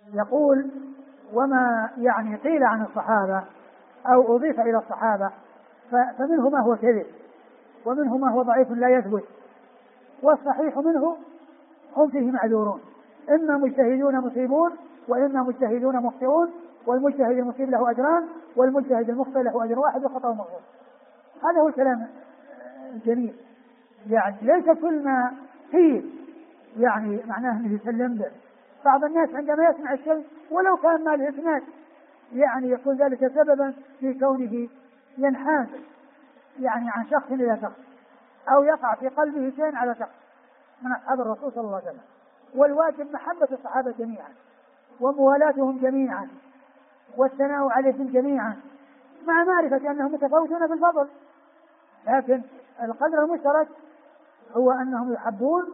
يقول: وما يعني قيل عن الصحابة أو أضيف إلى الصحابة فمنه ما هو كذب، ومنه ما هو ضعيف لا يثبت، والصحيح منه هم فيه معذورون، إما مجتهدون مصيبون وإما مجتهدون مخطئون، والمجتهد المصيب له أجران والمجتهد المخطئ له أجر واحد وخطأ مغفور. هذا هو الكلام الجميل. يعني ليس كل ما قيل يعني معناه أنه يسلم به. بعض الناس عندما يسمع الشيء ولو كان ما له إسناد يعني يكون ذلك سببا في كونه ينحاز يعني عن شخص إلى شخص، أو يقع في قلبه شيء على شخص من أصحاب الرسول صلى الله عليه وسلم. والواجب محبة الصحابة جميعا وموالاتهم جميعا والثناء عليهم جميعا، مع معرفة أنهم متفاوتون في الفضل، لكن القدر المشترك هو أنهم يحبون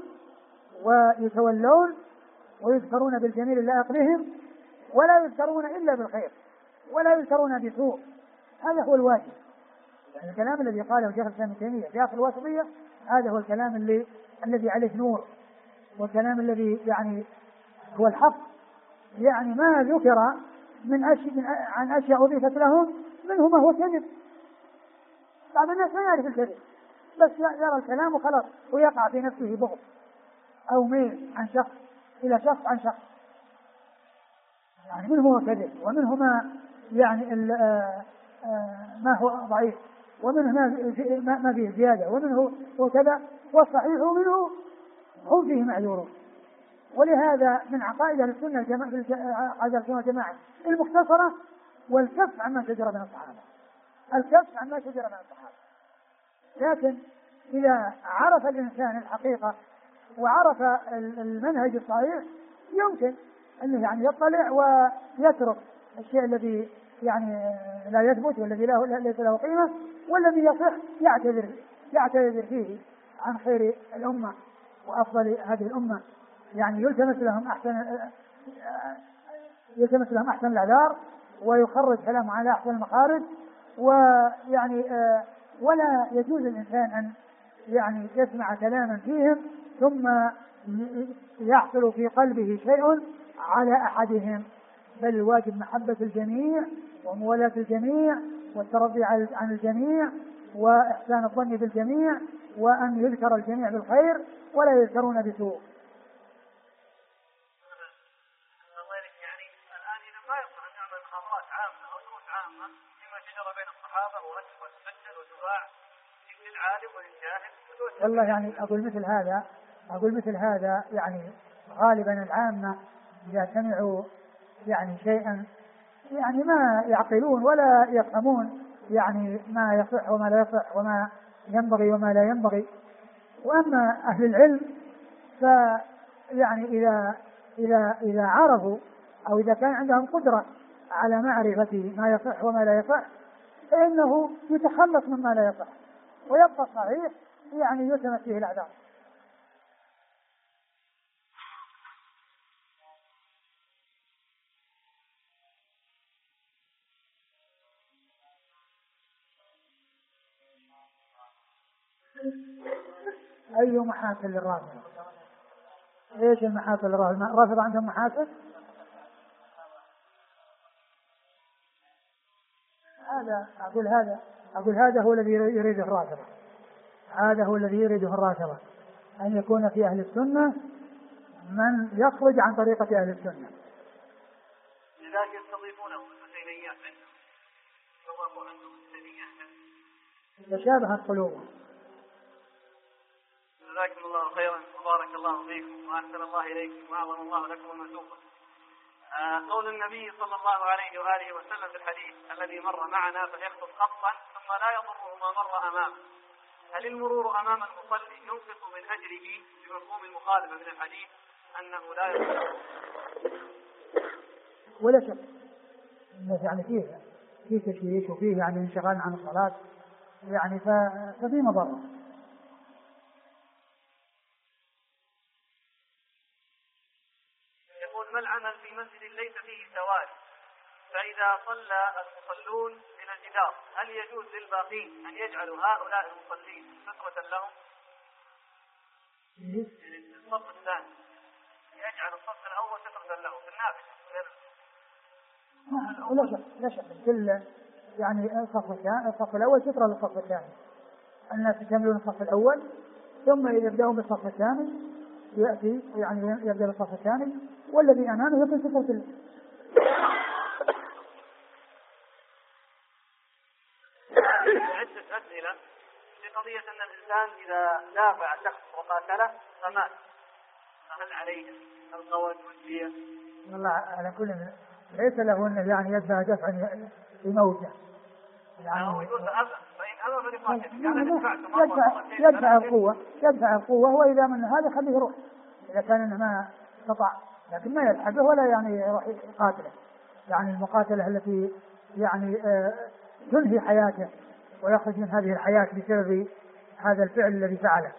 ويتولون ويذكرون بالجميل اللائق بهم، ولا يذكرون إلا بالخير ولا يذكرون بسوء. هذا هو الواجب. يعني الكلام الذي قاله شيخ الإسلام ابن تيمية في آخر الواسطية هذا هو الكلام الذي عليه نور، والكلام الذي يعني هو الحق. يعني ما ذكر عن أشياء أضيفت لهم منه ما هو كذب. بعض الناس ما يعرف الكذب، بس يرى الكلام وخلاص، ويقع في نفسه بغض أو ميل عن شخص إلى شخص عن شخص. يعني منه هو كذب، ومنه ما يعني ما هو ضعيف، ومنه ما فيه زيادة، ومنه هو كذا، والصحيح منه هم فيه معذورون. ولهذا من عقائد السنة والجماعة المختصرة والكف عما شجر بين الصحابة، الكف عما شجر بين الصحابة. لكن إذا عرف الإنسان الحقيقة وعرف المنهج الصحيح يمكن أنه يعني يطلع ويترك الشيء الذي يعني لا يثبت والذي ليس له قيمة، والذي يصح يعتذر فيه عن خير الأمة وأفضل هذه الأمة. يعني يلتمس لهم أحسن الأعذار، ويخرج كلامه على أحسن المخارج، ويعني ولا يجوز الإنسان أن يعني يسمع كلاما فيهم ثم يحصل في قلبه شيء على أحدهم، بل الواجب محبة الجميع وموالاة الجميع والترضي عن الجميع وإحسان الظن بالجميع، وأن يذكر الجميع بالخير ولا يذكرون بسوء. يعني الآن إذا ما يصح أن نعمل خطوات عامة أو دروس عامة فيما شجر بين الصحابة ورد وتسجل وتباع للعالم وللجاهل. والله يعني أقول مثل هذا يعني غالبا العامة إذا سمعوا يعني شيئا يعني ما يعقلون ولا يفهمون يعني ما يصح وما لا يصح وما ينبغي وما لا ينبغي. وأما أهل العلم فيعني إذا عرفوا أو إذا كان عندهم قدرة على معرفة ما يصح وما لا يصح فإنه يتخلص مما لا يصح ويبقى صحيح يعني يلتمس فيه الأعذار. أي محاسن للرافضة؟ إيش المحاسن للرافضة؟ الرافضة عندهم محاسن؟ أقول هذا هو الذي يريده الرافضة، هذا هو الذي يريده الرافضة، أن يكون في أهل السنة من يخرج عن طريقة أهل السنة. لذلك يستضيفونه الحسينيات عندهم، يستضافوا عندهم الحسينيات. تشابهت قلوبهم. جزاكم الله خيرا وبارك الله فيكم وأحسن الله إليكم وأعظم الله لكم المثوبة. قول النبي صلى الله عليه وآله وسلم في الحديث الذي مر معنا فيخطب خطا ثم لا يضره ما مر أمامه، هل المرور أمام المصلي ينقص من أجره بمفهوم المخالفة من الحديث أنه لا يضره؟ ولا شك يعني فيه تشويش وفيه يعني انشغال عن الصلاة يعني ففي مضرة. ما العمل في مسجد ليس فيه سواد، فإذا صلى المصلون إلى الجدار هل يجوز للباقين أن يجعلوا هؤلاء المصلين سترة لهم؟ الصف الثاني يجعل الصف الأول سترة له في النافذة. لا شك كل يعني الصف الأول سترة للصف الثاني. الناس يكملون الصف الأول ثم يبدأون بالصف الثاني يأتي يعني يبدأ بالصف الثاني والذي أمامه يكون سترة له. عدة أسئلة في قضية أن الإنسان إذا دافع شخص وقاتله فمات فهل عليه القود والدية؟ والله على كل ليس له أنه يعني يدفع دفعا لموته يعني هو يقول فأبى فإن أبى فليقاتل يدفع القوة وإذا من هذا خليه يروح إذا كان إنه ما استطاع لكن ما يلحقه ولا يعني يروح يقاتله يعني المقاتلة التي يعني تنهي حياته ويخرج من هذه الحياة بسبب هذا الفعل الذي فعله.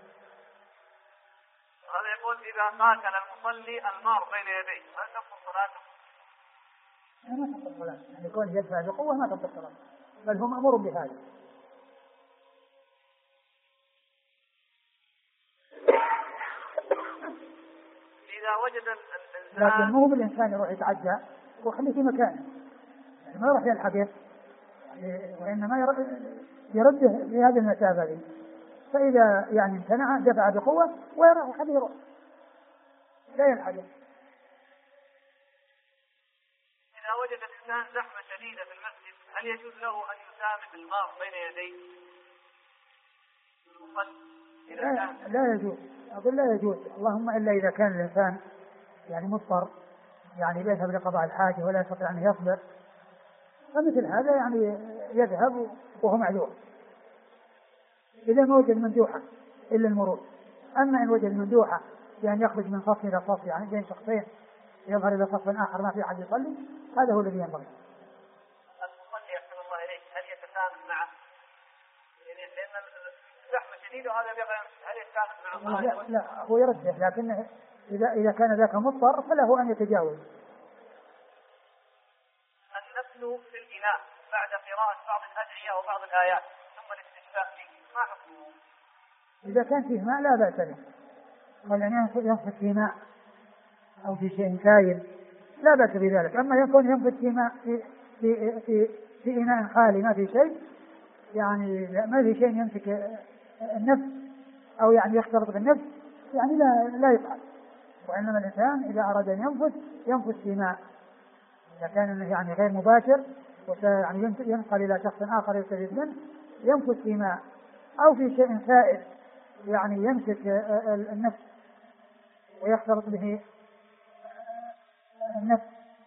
هذا يقول إذا قاتل المصلي المار بين يديه هل تبطل صلاته؟ ما تبطل صلاته يعني يكون يدفع بقوة ما تبطل صلاته بل هم أمر بهذا. إذا وجد الإنسان لكن مو بالإنسان يروح يتعدى وخليه في مكانه يعني ما يروح يلحقه وإنما يرده في هذه المسافة دي فإذا يعني امتنع دفع بقوة ويروح وخليه يروح لا يلحقه. إذا وجد الإنسان زحمة شديدة في المسجد هل يجوز له أن يسامح المار بين يديه؟ لا يجوز أقول لا يجوز اللهم إلا إذا كان الإنسان يعني مضطر يعني يذهب لقضاء الحاجة ولا يستطيع أن يصبر فمثل هذا يعني يذهب وهو معذور إذا ما وجد مندوحة إلا المرور. أما إن وجد مندوحة يعني يخرج من صف إلى صف يعني بين شخصين يظهر إلى صف آخر ما في أحد يصلي هذا هو الذي ينبغي. المصلي أحسن الله إليك هل يتسامح معه؟ لأن الزحمة شديدة وهذا هل يتسامح معه؟ لا هو يرده لكن إذا كان ذاك مضطر فله أن يتجاوز. النفل في الإناء بعد قراءة بعض الأدعية وبعض الآيات ثم الاستشفاء فيه ما حكمه؟ إذا كان فيه ماء لا بأس به يعني ينفث في ماء أو في شيء سائل لا بأس بذلك. أما يكون ينفث في ماء في إناء خالي ما في شيء يعني ما في شيء يمسك النفس أو يعني يختلط بالنفس يعني لا يفعل. وإنما الإنسان إذا أراد أن ينفث في ماء إذا كان يعني غير مباشر يعني ينقل إلى شخص آخر يستفيد منه ينفث في ماء أو في شيء سائل يعني يمسك النفس ويختلط به النفس.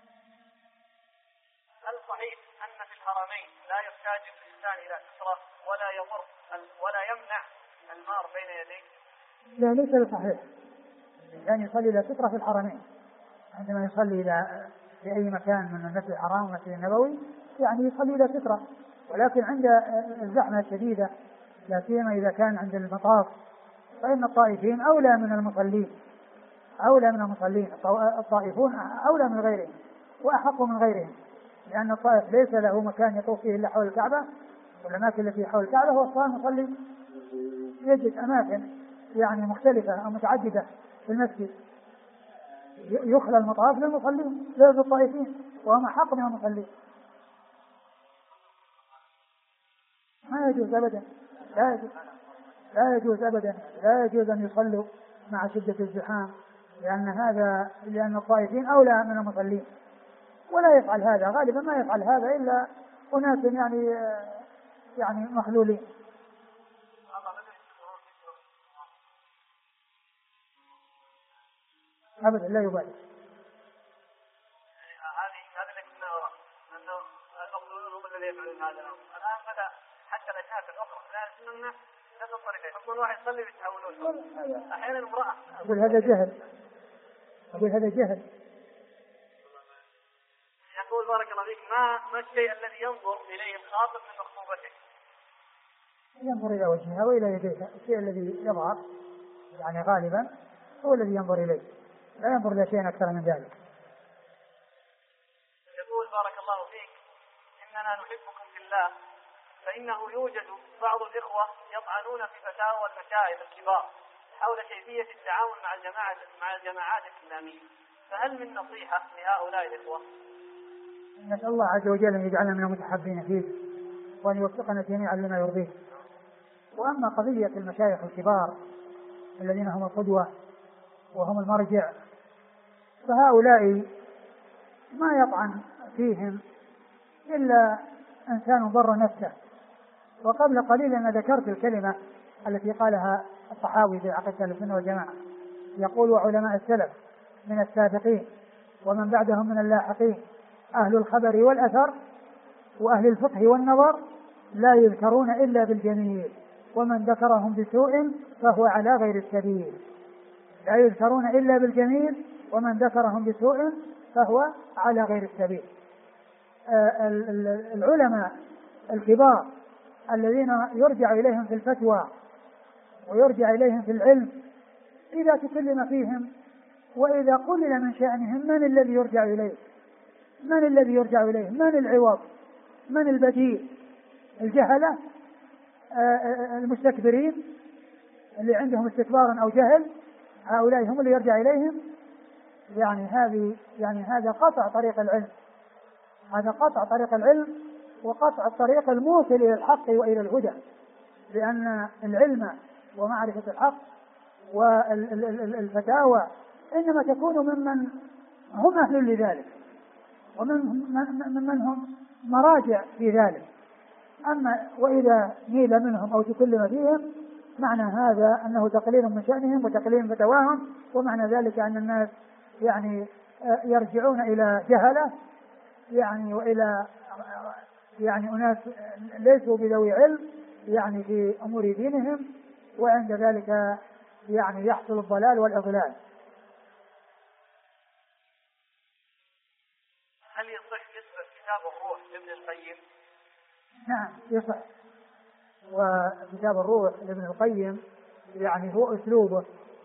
هل صحيح أن في الحرمين لا يحتاج الإنسان إلى سترة ولا يضر ولا يمنع المار بين يديه؟ لا ليس بصحيح. الإنسان يصلي إلى سترة في الحرمين عندما يصلي إلى في أي مكان من المسجد الحرام والمسجد النبوي يعني يصلي إلى سترة ولكن عند الزحمة الشديدة لا سيما إذا كان عند المطاف فإن الطائفين أولى من المصلين الطائفون أولى من غيرهم وأحق من غيرهم لأن الطائف ليس له مكان يطوف فيه إلا حول الكعبة والأماكن التي حول الكعبة هو الصلاة المصلي يجد أماكن يعني مختلفة أو متعددة في المسجد يخلى المطاف للمصلين للطائفين وهم أحق من المصلين. ما يجوز أبدا لا يجوز أن يصلوا مع شدة الزحام لأن الطائفين أولى من المصلين ولا يفعل هذا غالبا ما يفعل هذا إلا أناس يعني مخلولين. أبدا لا يبالي. هذا اللي كنا أنه المخلولون هم الذين يفعلون هذا الآن بدأ حتى الأشياء الأخرى لا السنة نفس الطريقة يحكم واحد يصلي ويتحولون أحيانا امرأة أقول هذا جهل. يقول بارك الله فيك ما الشيء الذي ينظر إليه الخاطب من مخطوبته؟ ينظر إلى وجهها وإلى يديها الشيء الذي يظهر يعني غالبا هو الذي ينظر إليه لا ينظر إلى شيء أكثر من ذلك. يقول بارك الله فيك إننا نحبكم في الله فإنه يوجد بعض الإخوة يطعنون في فتاوى المشايخ الكبار حول كيفية التعامل مع الجماعات الإسلامية، فهل من نصيحة لهؤلاء الإخوة؟ نسأل الله عز وجل أن يجعلنا من المتحبين فيه وأن يوفقنا جميعا لما يرضيه. وأما قضية المشايخ الكبار الذين هم القدوة وهم المرجع، فهؤلاء ما يطعن فيهم إلا إنسان ضر نفسه. وقبل قليل أنا ذكرت الكلمة التي قالها الطحاوي في عقيدة السنة والجماعة، يقول: وعلماء السلف من السابقين ومن بعدهم من اللاحقين أهل الخبر والأثر وأهل الفقه والنظر لا يذكرون إلا بالجميل، ومن ذكرهم بسوء فهو على غير السبيل. لا يذكرون إلا بالجميل ومن ذكرهم بسوء فهو على غير السبيل. العلماء الكبار الذين يرجع إليهم في الفتوى ويرجع إليهم في العلم، إذا تكلم فيهم وإذا قلل من شأنهم، من الذي يرجع إليه؟ من الذي يرجع إليه؟ من العوض؟ من البديل؟ الجهلة المستكبرين اللي عندهم استكبار أو جهل، هؤلاء هم اللي يرجع إليهم. هذا قطع طريق العلم، هذا قطع طريق العلم وقطع الطريق الموصل إلى الحق وإلى الهدى، لأن العلم ومعرفة الحق والفتاوى إنما تكون ممن هم أهل لذلك ومن هم مراجع في ذلك. أما وإذا نيل منهم أو تكلم فيهم، معنى هذا أنه تقليل من شأنهم وتقليل من فتواهم، ومعنى ذلك أن الناس يرجعون إلى جهلة وإلى أناس ليسوا بذوي علم في أمور دينهم، وعند ذلك يحصل الضلال والإضلال. هل يصح نسبة كتاب الروح لابن القيم؟ نعم يصح. وكتاب الروح لابن القيم هو أسلوبه،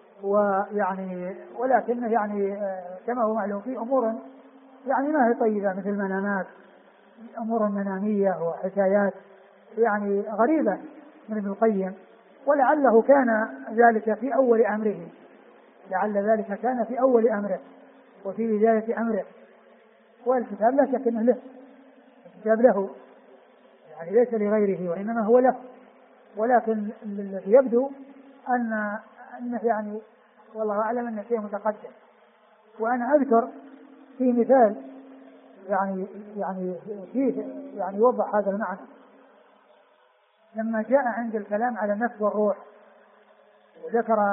ولكنه كما هو معلوم في أمور ما هي طيبة، مثل المنامات، أمور منامية وحكايات غريبة من ابن القيم، ولعله كان ذلك في أول أمره، لعل ذلك كان في أول أمره وفي بداية أمره. والكتاب لا شك أنه له، الكتاب له ليس لغيره وإنما هو له، ولكن الذي يبدو أنه والله أعلم أن شيء متقدم. وأنا أذكر في مثال فيه يوضح هذا المعنى. لما جاء عند الكلام على النفس والروح وذكر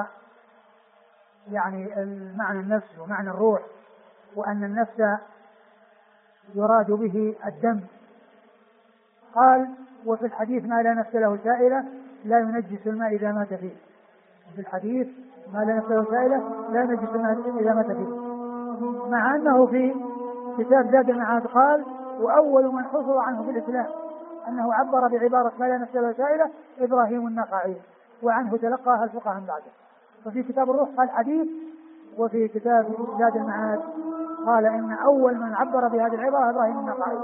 المعنى النفس ومعنى الروح، وأن النفس يراد به الدم، قال: وفي الحديث ما لا نفس له سائلة لا ينجس الماء إذا مات فيه. في الحديث ما لا نفس له سائلة لا ينجس الماء إذا مات فيه، مع أنه في كتاب زاد المعاد قال: وأول من حفظ عنه في الإسلام أنه عبر بعبارة ما لا نفس له سائلة إبراهيم النخعي، وعنه تلقاها الفقهاء من بعده. ففي كتاب الروح قال حديث، وفي كتاب زاد المعاد قال إن أول من عبر بهذه العبارة إبراهيم النخعي.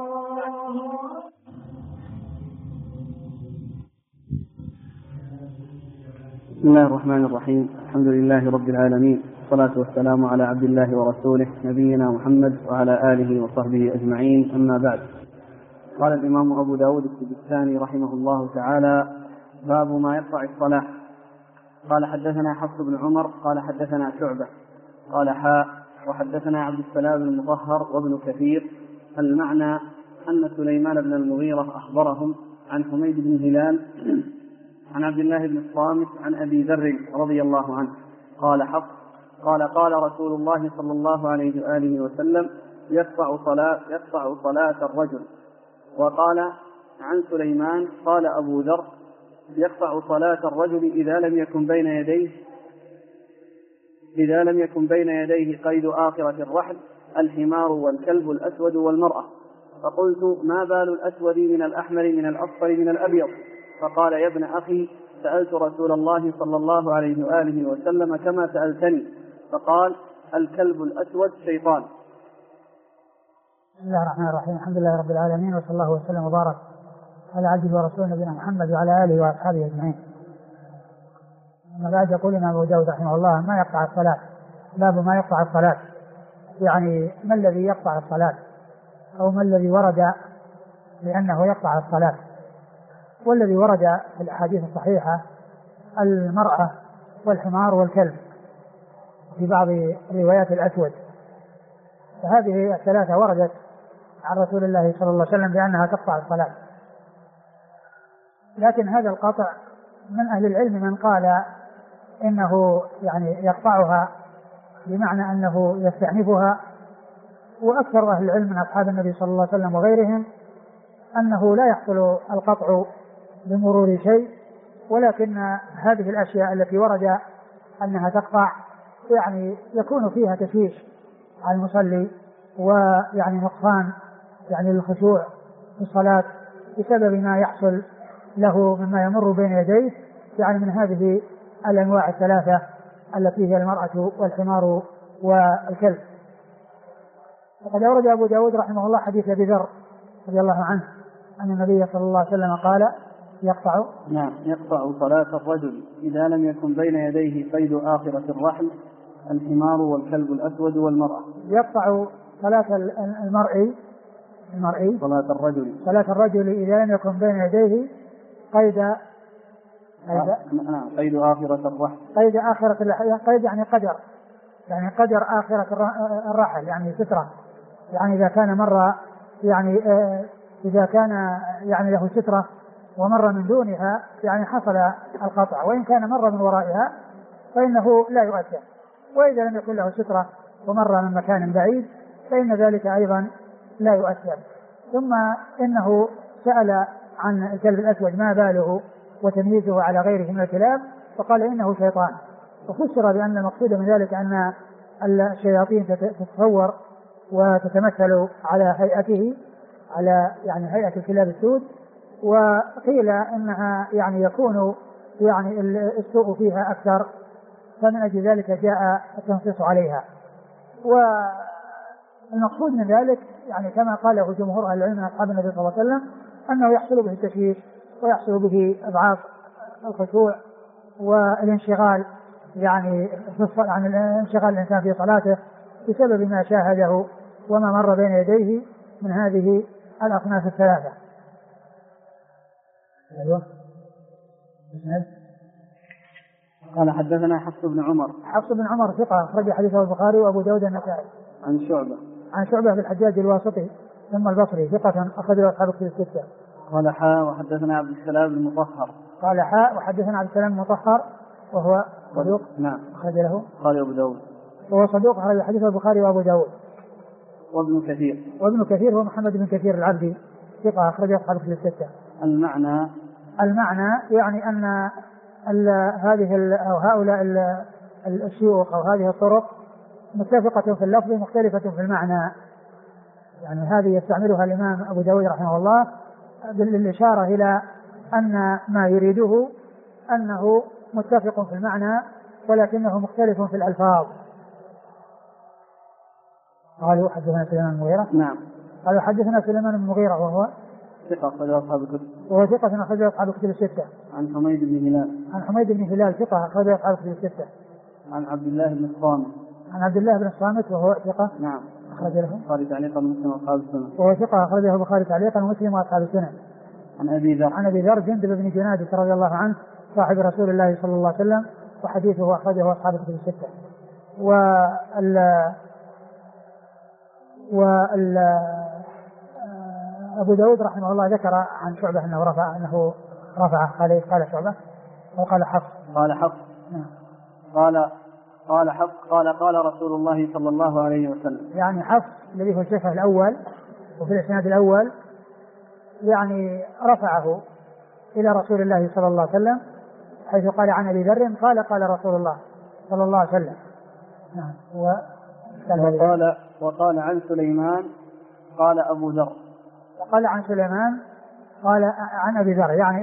بسم الله الرحمن الرحيم. الحمد لله رب العالمين، والصلاة والسلام على عبد الله ورسوله نبينا محمد وعلى آله وصحبه أجمعين، أما بعد. قال الإمام أبو داود السجستاني رحمه الله تعالى: باب ما يقطع الصلاة. قال: حدثنا حفص بن عمر قال: حدثنا شعبة قال: وحدثنا عبد السلام بن المطهر وابن كثير. المعنى أن سليمان بن المغيرة أخبرهم عن حميد بن هلال عن عبد الله بن الصامت عن أبي ذر رضي الله عنه قال: حفص قال رسول الله صلى الله عليه وآله وسلم: يقطع صلاة الرجل. وقال عن سليمان قال أبو ذر: يقطع صلاة الرجل إذا لم يكن بين يديه قيد آخرة الرحل الحمار والكلب الأسود والمرأة. فقلت: ما بال الأسود من الأحمر من الأصفر من الأبيض؟ فقال: يا ابن أخي، سألت رسول الله صلى الله عليه وآله وسلم كما سألتني، فقال: الكلب الأسود شيطان. بسم الله الرحمن الرحيم. الحمد لله رب العالمين، وصلى الله وسلم وبارك على عبده ورسوله نبينا محمد وعلى آله وأصحابه أجمعين. أما بعد يقول الإمام أبو داود رحمه الله ما يقطع الصلاة، باب ما يقطع الصلاة، يعني ما الذي يقطع الصلاة أو ما الذي ورد لأنه يقطع الصلاة. والذي ورد في الأحاديث الصحيحة المرأة والحمار والكلب، في بعض روايات الأسود، فهذه الثلاثة وردت عن رسول الله صلى الله عليه وسلم بأنها تقطع الصلاة. لكن هذا القطع من أهل العلم من قال إنه يعني يقطعها بمعنى أنه يستأنفها، وأكثر أهل العلم من أصحاب النبي صلى الله عليه وسلم وغيرهم أنه لا يحصل القطع بمرور شيء، ولكن هذه الأشياء التي ورد أنها تقطع يعني يكون فيها تشويش على المصلي، ويعني نقصان يعني للخشوع في الصلاة بسبب ما يحصل له مما يمر بين يديه، يعني من هذه الأنواع الثلاثة التي هي المرأة والحمار والكلب. وقد أورد أبو داود رحمه الله حديث أبي ذر رضي الله عنه أن النبي صلى الله عليه وسلم قال يقطع صلاة الرجل إذا لم يكن بين يديه قيد آخرة الرحل الحمار والكلب الأسود والمرأة. يقطع صلاة المرء صلاة الرجل إذا لم يكن بين يديه قيد آخرة الرحل. قيد آخرة قيد يعني قدر آخرة الرحل، يعني سترة، يعني إذا كان مر يعني إذا كان يعني له سترة ومر من دونها يعني حصل القطع، وإن كان مر من ورائها فإنه لا يؤثر، وإذا لم يكن له سترة ومر من مكان بعيد فإن ذلك أيضا لا يؤثر. ثم إنه سأل عن الكلب الأسود ما باله وتمييزه على غيره من الكلاب، فقال إنه شيطان، وفسر بأن المقصود من ذلك أن الشياطين تتصور وتتمثل على هيئته، على يعني هيئة الكلاب السود، وقيل إنها يعني يكون يعني السوء فيها أكثر، فمن أجل ذلك جاء التنصيص عليها. والمقصود من ذلك يعني كما قاله جمهور أهل العلم من أصحاب النبي صلى الله عليه وسلم أنه يحصل به التشويش ويحصل به إضعاف الخشوع والانشغال، يعني عن الانشغال الإنسان في صلاته بسبب ما شاهده وما مر بين يديه من هذه الأصناف الثلاثة. أيوة. قال حدثنا حفص بن عمر ثقة أخرج حديثه البخاري وأبو داود النسائي. عن شعبة في الحجاج الواسطي ثم البصري ثقة أخرجه أصحاب الكتب الستة. قال وحدثنا عبد السلام المطهر. وحدثنا عبد السلام المطهر وهو صدوق. نعم. أخرج له قال أبو داود. وهو صدوق أخرج حديثه البخاري وأبو داود. وابن كثير هو محمد بن كثير العبدي ثقة أخرجه أصحاب الكتب الستة. المعنى يعني أن هذه أو هؤلاء الشيوخ أو هذه الطرق متفقة في اللفظ مختلفة في المعنى، يعني هذه يستعملها الإمام أبو داود رحمه الله بالإشارة إلى أن ما يريده أنه متفق في المعنى ولكنه مختلف في الألفاظ. قالوا حدثنا سليمان بن مغيرة. نعم. قالوا حدثنا سليمان بن مغيرة وهو ثقة أخرج أصحاب الكتب. وهو ثقة أخرج أصحاب الكتب الستة. عن حميد بن هلال ثقة أخرج أصحاب الكتب الستة. عن عبد الله بن الصامت وهو ثقة. نعم. أخرج له البخاري تعليقا ومسلم وأصحاب السنن. وهو ثقة أخرجه البخاري تعليقا ومسلم وأصحاب السنن. عن أبي ذر جندب بن جنادة رضي الله عنه صاحب رسول الله صلى الله عليه وسلم، وحديثه أخرجه أصحاب الكتب الستة. أبو داود رحمه الله ذكر عن شعبة أنه رفعه قال شعبة وقال حفص. قال رسول الله صلى الله عليه وسلم. يعني حفص الذي هو الشيخ الأول وفي الإسناد الأول يعني رفعه إلى رسول الله صلى الله عليه وسلم، حيث قال عن أبي ذر قال رسول الله صلى الله عليه وسلم. وقال عن سليمان قال أبو ذر. وقال عن سليمان قال عن أبي ذر، يعني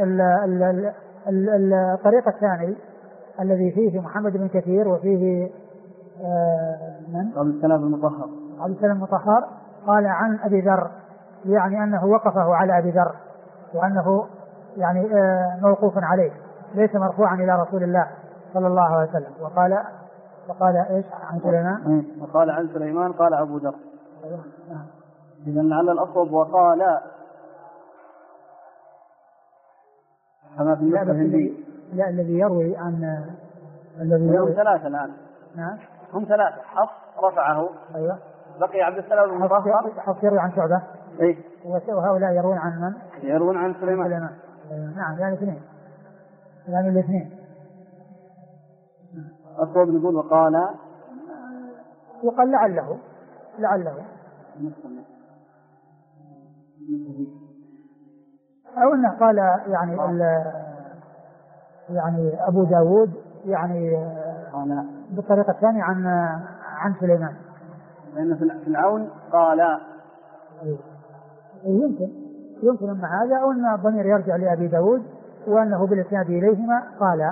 الطريق الثاني الذي فيه محمد بن كثير وفيه عبد السلام المطهر قال عن أبي ذر، يعني أنه وقفه على أبي ذر وأنه يعني موقوف عليه ليس مرفوعا إلى رسول الله صلى الله عليه وسلم. وقال ايش عن سليمان؟ وقال عن سليمان قال أبو ذر. إذا لعل الأصوب وقال كما في النسخة الهندية. لا الذي يروي عن هم ثلاثة الآن. نعم هم ثلاثة. حفص رفعه. أيوة. بقي عبد السلام بن مطهر. حفص يروي عن شعبة. إيه. وهؤلاء يروون عن من؟ يروون عن سليمان. نعم يعني اثنين. يعني الاثنين. الصواب يقول وقال لعله أو أنه قال يعني أبو داود يعني بالطريقة الثانية عن سليمان. لأن في العون قال يمكن أن هذا أو أن الضمير يرجع لأبي داود وأنه بالإسناد إليهما قال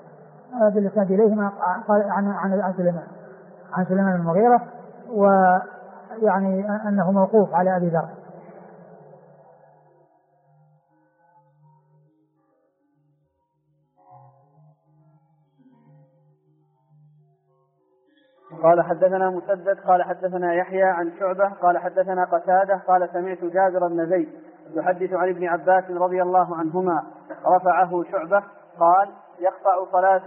عن سليمان المغيرة ويعني أنه موقوف على أبي ذر. قال حدثنا مسدد قال حدثنا يحيى عن شعبة قال حدثنا قتادة قال سمعت جابر بن زيد يحدث عن ابن عباس رضي الله عنهما رفعه شعبة قال يقطع الصلاة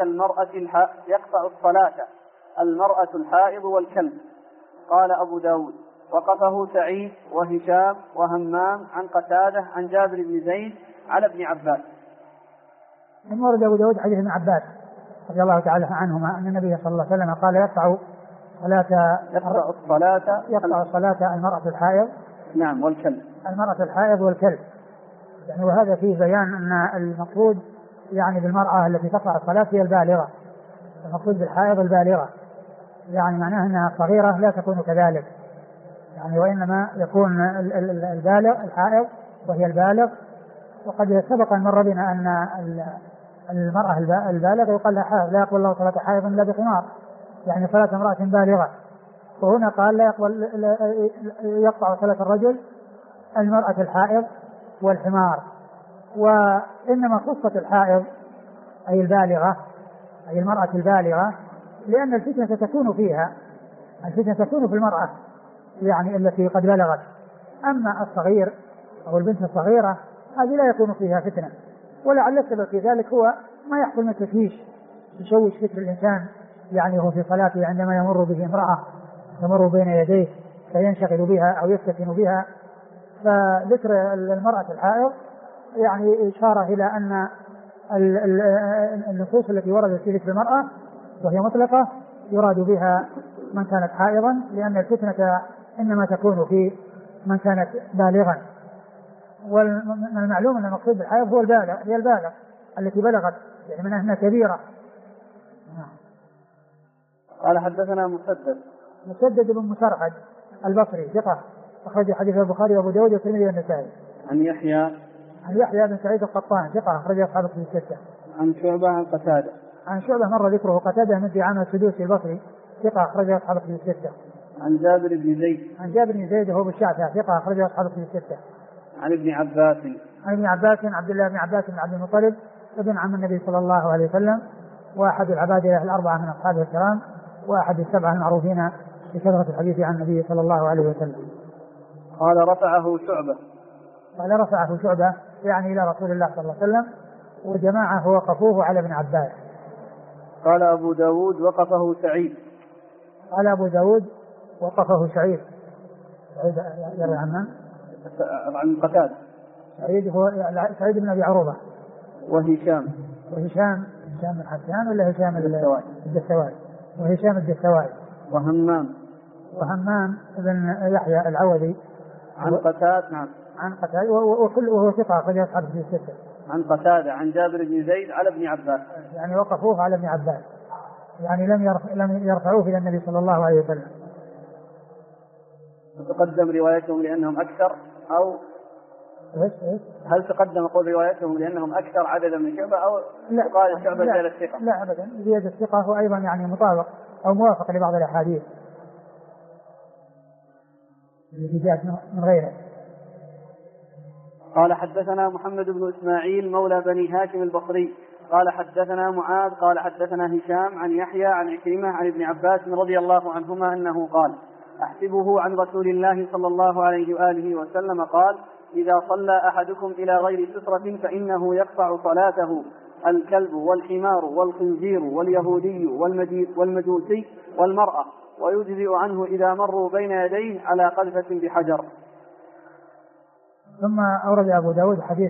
المرأة الحائض والكلب. قال أبو داود وقفه سعيد وهشام وهمام عن قتادة عن جابر بن زيد على ابن عباس. من ورد أبو داود حديث ابن عباس رضي الله تعالى عنهما أن النبي صلى الله عليه وسلم قال يقطع الصلاة المرأة الحائض. نعم والكلب. المرأة الحائض والكلب يعني وهذا فيه بيان أن المقصود يعني بالمرأة التي تقطع الصلاة هي البالغة. المقصود بالحائض البالغة يعني معناه أنها صغيرة لا تكون كذلك يعني وإنما يكون البالغ الحائض وهي البالغ. وقد سبق أن مر بنا أن المرأة البالغة يقال لها حائض لا يقبل الله صلاة حائض إلا بخمار يعني صلاة امرأة بالغة. وهنا قال لا يقطع صلاة الرجل المرأة الحائض والحمار. وإنما خصت الحائض أي البالغة أي المرأة البالغة لأن الفتنة تكون فيها تكون في المرأة يعني التي قد بلغت. أما الصغير أو البنت الصغيرة هذه لا يكون فيها فتنة. ولعل السبب في ذلك هو ما يحصل من تشويش يشوش فكر الإنسان يعني هو في صلاته عندما يمر به امرأة تمر بين يديه فينشغل بها أو يفتتن بها. فذكر المرأة الحائض يعني إشارة إلى أن النصوص التي وردت في ذكر المرأة وهي مطلقة يراد بها من كانت حائضا لأن الفتنة إنما تكون في من كانت بالغا. ومن المعلوم أن المقصود بالحائض هو هي البالغ التي بلغت يعني من أنها كبيرة. قال حدثنا مسدد بن مسرحد البصري ثقة أخرج حديث البخاري وأبو داود والترمذي والنسائي. عن يحيى بن سعيد القطان ثقة أخرج أصحاب الكتب الستة. عن شعبة عن شعبة مر ذكره قتادة من عامر السدوسي البصري ثقة أخرج أصحاب الكتب الستة. عن جابر بن زيد وهو بالشعثة ثقة أخرج أصحاب الكتب الستة. عن ابن عباس عبد الله بن عباس بن عبد المطلب ابن عم النبي صلى الله عليه وسلم وأحد العبادلة الأربعة من أصحابه الكرام وأحد السبعة المعروفين بكثرة الحديث عن النبي صلى الله عليه وسلم. قال رفعه شعبة يعني إلى رسول الله صلى الله عليه وسلم وجماعة وقفوه على ابن عباس. قال أبو داود وقفه سعيد. يروي عنه عن قتادة. سعيد هو سعيد بن أبي عروبة. وهشام بن حسان ولا هشام الدستوائي وهشام الدستوائي. وهمام بن يحيى العوذي. عن قتادة. نعم. عن قتادة وهو ثقة أخرج أصحابه في الستة. عن قتادة عن جابر بن زيد على ابن عباس يعني وقفوه على ابن عباس يعني لم يرفعوه إلى النبي صلى الله عليه وسلم. تقدم روايتهم لأنهم أكثر أو هل تقدم قول روايتهم لأنهم أكثر عددا من شعبة أو قال شعبة زيادة الثقة؟ لا أبدا زيادة الثقة هو أيضا يعني مطابق أو موافق لبعض الأحاديث التي جاءت من غيره. قال حدثنا محمد بن إسماعيل مولى بني هاشم البصري قال حدثنا معاذ قال حدثنا هشام عن يحيى عن عكرمة عن ابن عباس رضي الله عنهما أنه قال أحسبه عن رسول الله صلى الله عليه وآله وسلم قال إذا صلى أحدكم إلى غير سترة فإنه يقطع صلاته الكلب والحمار والخنزير واليهودي والمجوسي والمرأة ويجزئ عنه إذا مروا بين يديه على قذفة بحجر. ثم أورد أبو داود حديث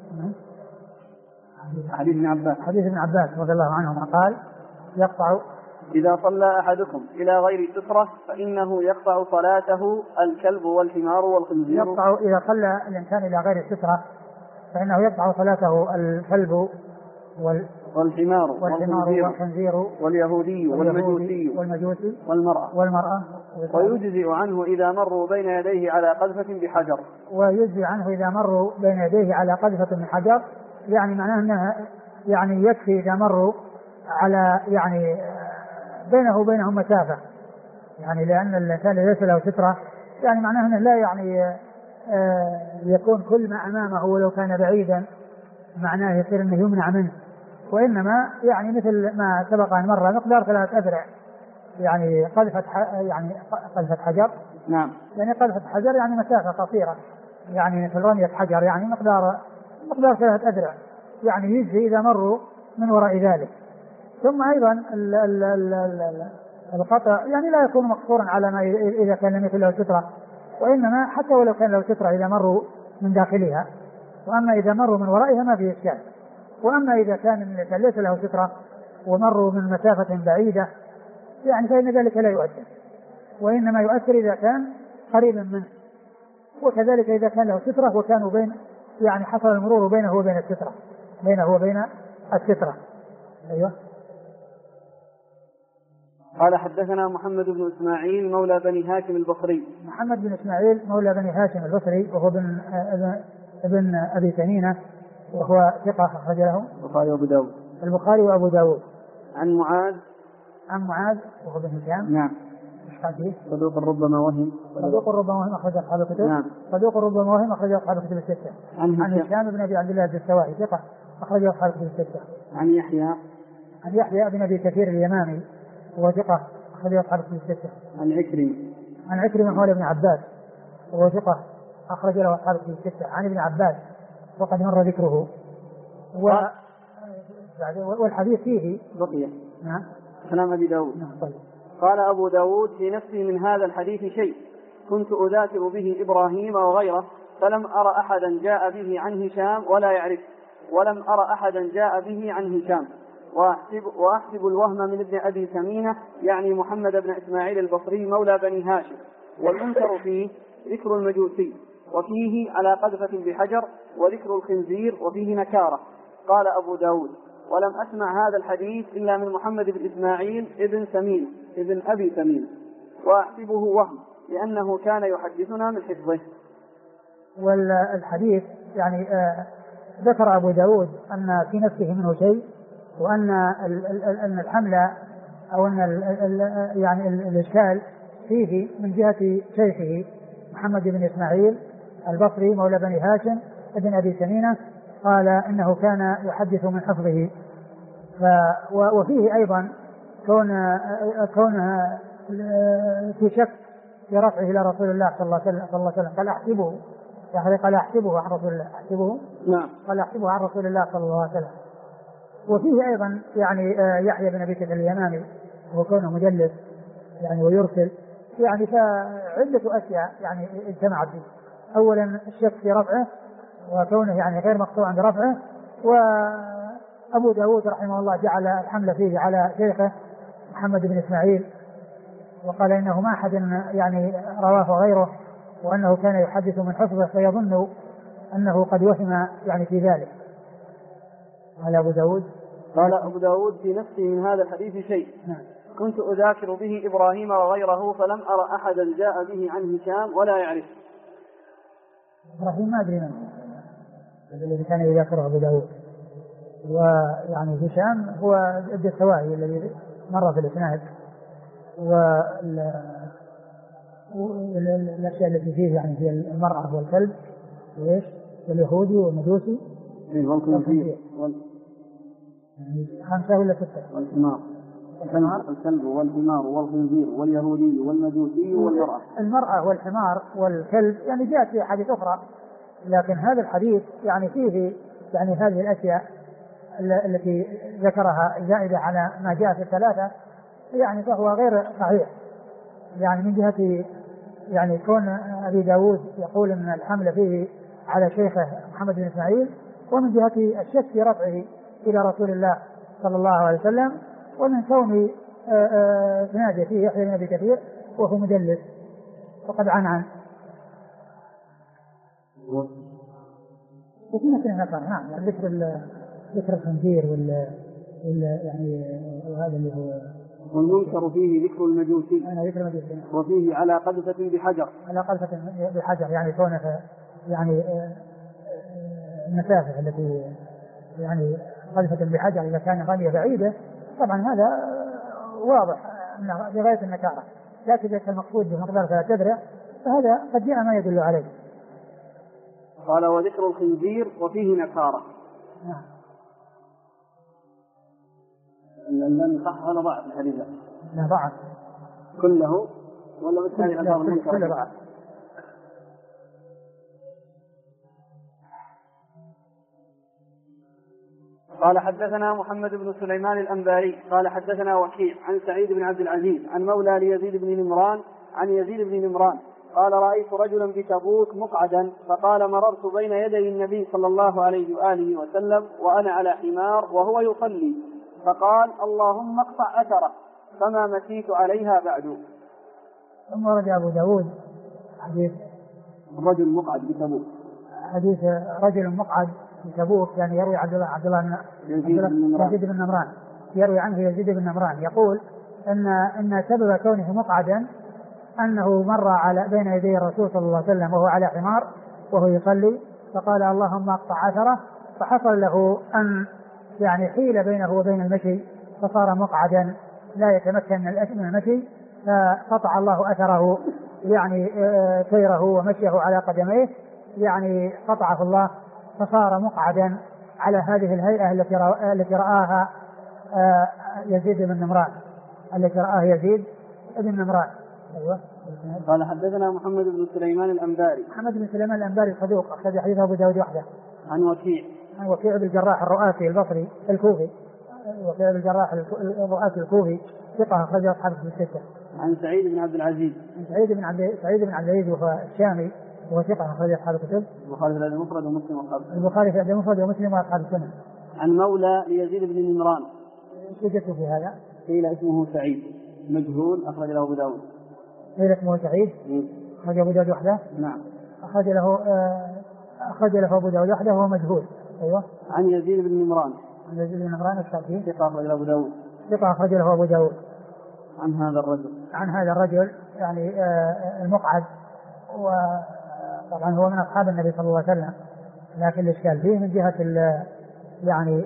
ابن عباس رضي الله عنهما قال يقطع إذا صلى أحدكم إلى غير سترة فإنه يقطع صلاته الكلب والحمار والخنزير. يقطع إذا صلى الإنسان إلى غير سترة فإنه يقطع صلاته الكلب والحمار والخنزير واليهودي والمجوسي والمرأة ويجزئ عنه إذا مروا بين يديه على قذفة بحجر. ويجزئ عنه إذا مروا بين يديه على قذفة بحجر، يعني معناه أنه يعني يكفي إذا مروا على يعني بينه وبينهم مسافة، يعني لأن الإنسان ليس له سترة، يعني معناه أنه لا يعني يكون كل ما أمامه ولو كان بعيدا معناه يصير أنه يمنع منه، وإنما يعني مثل ما سبق أن مر مقدار 3 أذرع، يعني قذفة حجر. نعم. يعني قذفة حجر يعني مسافة قصيرة، يعني مثل رمية حجر يعني مقدار 3 أذرع، يعني يجزي إذا مروا من وراء ذلك. ثم أيضا القطع يعني لا يكون مقصورا على ما إذا كان لم يكن له سترة، وإنما حتى ولو كان له سترة إذا مروا من داخلها، وأما إذا مروا من ورائها ما فيه إشكال. وأما إذا كان ليس له سترة ومروا من مسافة بعيدة يعني فإن ذلك لا يؤثر، وإنما يؤثر إذا كان قريبا منه، وكذلك إذا كان له سترة وكانوا بين يعني حصل المرور بينه وبين السترة. أيوة. قال حدثنا محمد بن إسماعيل مولى بني هاشم البصري. محمد بن إسماعيل مولى بني هاشم البصري وهو ابن أبي تميمة وهو ثقة أخرج له البخاري وأبو داود. عن معاذ وهو بن هشام. نعم. صدوق ربما وهم أخرج أصحاب الكتب. نعم. صدوق ربما وهم أخرج أصحاب الكتب الستة. عن هشام بن أبي عبد الله الدستوائي ثقة أخرج أصحاب الكتب الستة. عن يحيى بن أبي كثير اليمامي وهو ثقة أخرج أصحاب الكتب الستة. عن عكرمة مولى ابن عباس وهو ثقة أخرج له أصحاب الكتب الستة. عن ابن عباس وقد مر ذكره والحديث فيه بقية. نعم. كلام أبي داود. نعم. طيب. قال أبو داود في نفسي من هذا الحديث شيء كنت أذاكر به إبراهيم وغيره فلم أرى أحدا جاء به عن هشام ولا يعرف، ولم أرى أحدا جاء به عن هشام، وأحسب الوهم من ابن أبي ثمينة يعني محمد بن إسماعيل البصري مولى بني هاشم. والمنكر فيه ذكر المجوسي وفيه على قذفة بحجر، وذكر الخنزير وفيه نكارة. قال أبو داود ولم أسمع هذا الحديث إلا من محمد بن إسماعيل ابن أبي ثمينة، وأحسبه وهم لأنه كان يحدثنا من حفظه. والحديث يعني ذكر أبو داود أن في نفسه منه شيء، وأن الحمل أو أن يعني الإشكال فيه من جهة شيخه محمد بن إسماعيل البصري مولى بني هاشم ابن أبي ثمينة، قال إنه كان يحدث من حفظه. وفيه أيضا كونها في شك في رفعه إلى رسول الله صلى الله عليه وسلم. قال أحسبه عن رسول الله. نعم. قال أحسبه عن رسول الله صلى الله عليه وسلم. وفيه أيضا يعني يحيى بن أبي كثير اليمامي وكونه مجلس يعني ويرسل، يعني فعدة أشياء يعني اجتمعت فيه. أولا الشك في رفعه وكونه يعني غير مقطوع برفعه، وأبو داود رحمه الله جعل الحمل فيه على شيخه محمد بن إسماعيل، وقال إنه ما أحد يعني رواه غيره، وأنه كان يحدث من حفظه فيظن أنه قد وهم يعني في ذلك. قال أبو داود في نفسي من هذا الحديث شيء. نعم. كنت أذاكر به إبراهيم وغيره فلم أرى أحدا جاء به عن هشام ولا يعرف. إبراهيم ما أدري من الذي كان يذاكره أبو داود، ويعني هشام هو الدستوائي الذي مر في الإسناد، والأشياء التي فيه يعني في المرأة والكلب وإيش واليهودي والمجوسي يعني 5 ولا 6؟ والحمار. الكلب والحمار والخنزير واليهودي والمجوسي والمرأة. المرأة والحمار والكلب يعني جاءت في حديث أخرى، لكن هذا الحديث يعني فيه يعني هذه الأشياء التي ذكرها زائدة على ما جاء في الثلاثة، يعني فهو غير صحيح. يعني من جهة يعني كون أبي داود يقول أن الحمل فيه على شيخه محمد بن إسماعيل، ومن جهة الشك في رفعه إلى رسول الله صلى الله عليه وسلم، ومن كون إسناده فيه يحيى بن أبي كثير وهو مدلس وقد عنعن. وفي مثل النقر نعم ذكر الخنزير يعني وهذا اللي هو والمنكر فيه ذكر المجوسي. أنا ذكر المجوسي. وفيه على قذفة بحجر. على قذفة بحجر يعني كونه يعني المسافة التي يعني قذفة بحجر إذا كان غالية بعيدة طبعا هذا واضح أنه بغاية النكارة، لكن إذا كان المقصود بمقدار 3 أذرع فهذا قد جاء ما يدل عليه. قال وذكر الخنزير وفيه نكارة. نعم. لم يصح ولا ضعف الحديث؟ لا ضعف كله ولا بس هذه الأثار المنكرة؟ كله ضعف. قال حدثنا محمد بن سليمان الأنباري قال حدثنا وكيع عن سعيد بن عبد العزيز عن مولى ليزيد بن نمران عن يزيد بن نمران قال رأيت رجلا بتبوك مقعدا فقال مررت بين يدي النبي صلى الله عليه وآله وسلم وأنا على حمار وهو يصلي فقال اللهم اقطع أثره فما مشيت عليها بعد. ثم ورد أبو داود حديث رجل مقعد بتبوك، حديث رجل مقعد بتبوك يعني يروي عبد الله يزيد بن نمران يروي عنه يزيد بن نمران يقول أن سبب كونه مقعدا أنه مر على بين يدي الرسول صلى الله عليه وسلم وهو على حمار وهو يصلي فقال اللهم اقطع أثره، فحصل له أن يعني حيل بينه وبين المشي فصار مقعدا لا يتمكن من المشي، فقطع الله أثره يعني سيره ومشيه على قدميه يعني قطعه الله فصار مقعدا على هذه الهيئة التي رآها يزيد بن نمران التي رآها يزيد بن نمران. أيوة. قال حدثنا محمد بن سليمان الأنباري. محمد بن سليمان الأنباري صدوق أخرج حديثه أبو داود وحده. عن وكيع بن الجراح الرؤاسي البصري الكوفي. وكيع بن الجراح الرؤاسي الكوفي ثقة أخرج أصحاب الستة. عن سعيد بن عبد العزيز. عن سعيد بن عبد العزيز وهو الشامي وهو ثقة أخرج أصحاب الكتب. البخاري في الأدب المفرد ومسلم وأصحاب السنن. البخاري في الأدب المفرد ومسلم وأصحاب السنن. عن مولى ليزيد بن نمران. وجدت في هذا؟ قيل اسمه سعيد مجهول أخرج له أبو داود. قيل اسمه سعيد أخرج أبو داود وحده. نعم. أخرج له أبو داود وحده وهو مجهول. أيوة. عن يزيد بن نمران. عن يزيد بن نمران الشافعي. ثقة أخرج له أبو داود. ثقة أخرج له أبو داود. عن هذا الرجل يعني المقعد، وطبعا هو من أصحاب النبي صلى الله عليه وسلم، لكن الإشكال فيه من جهة يعني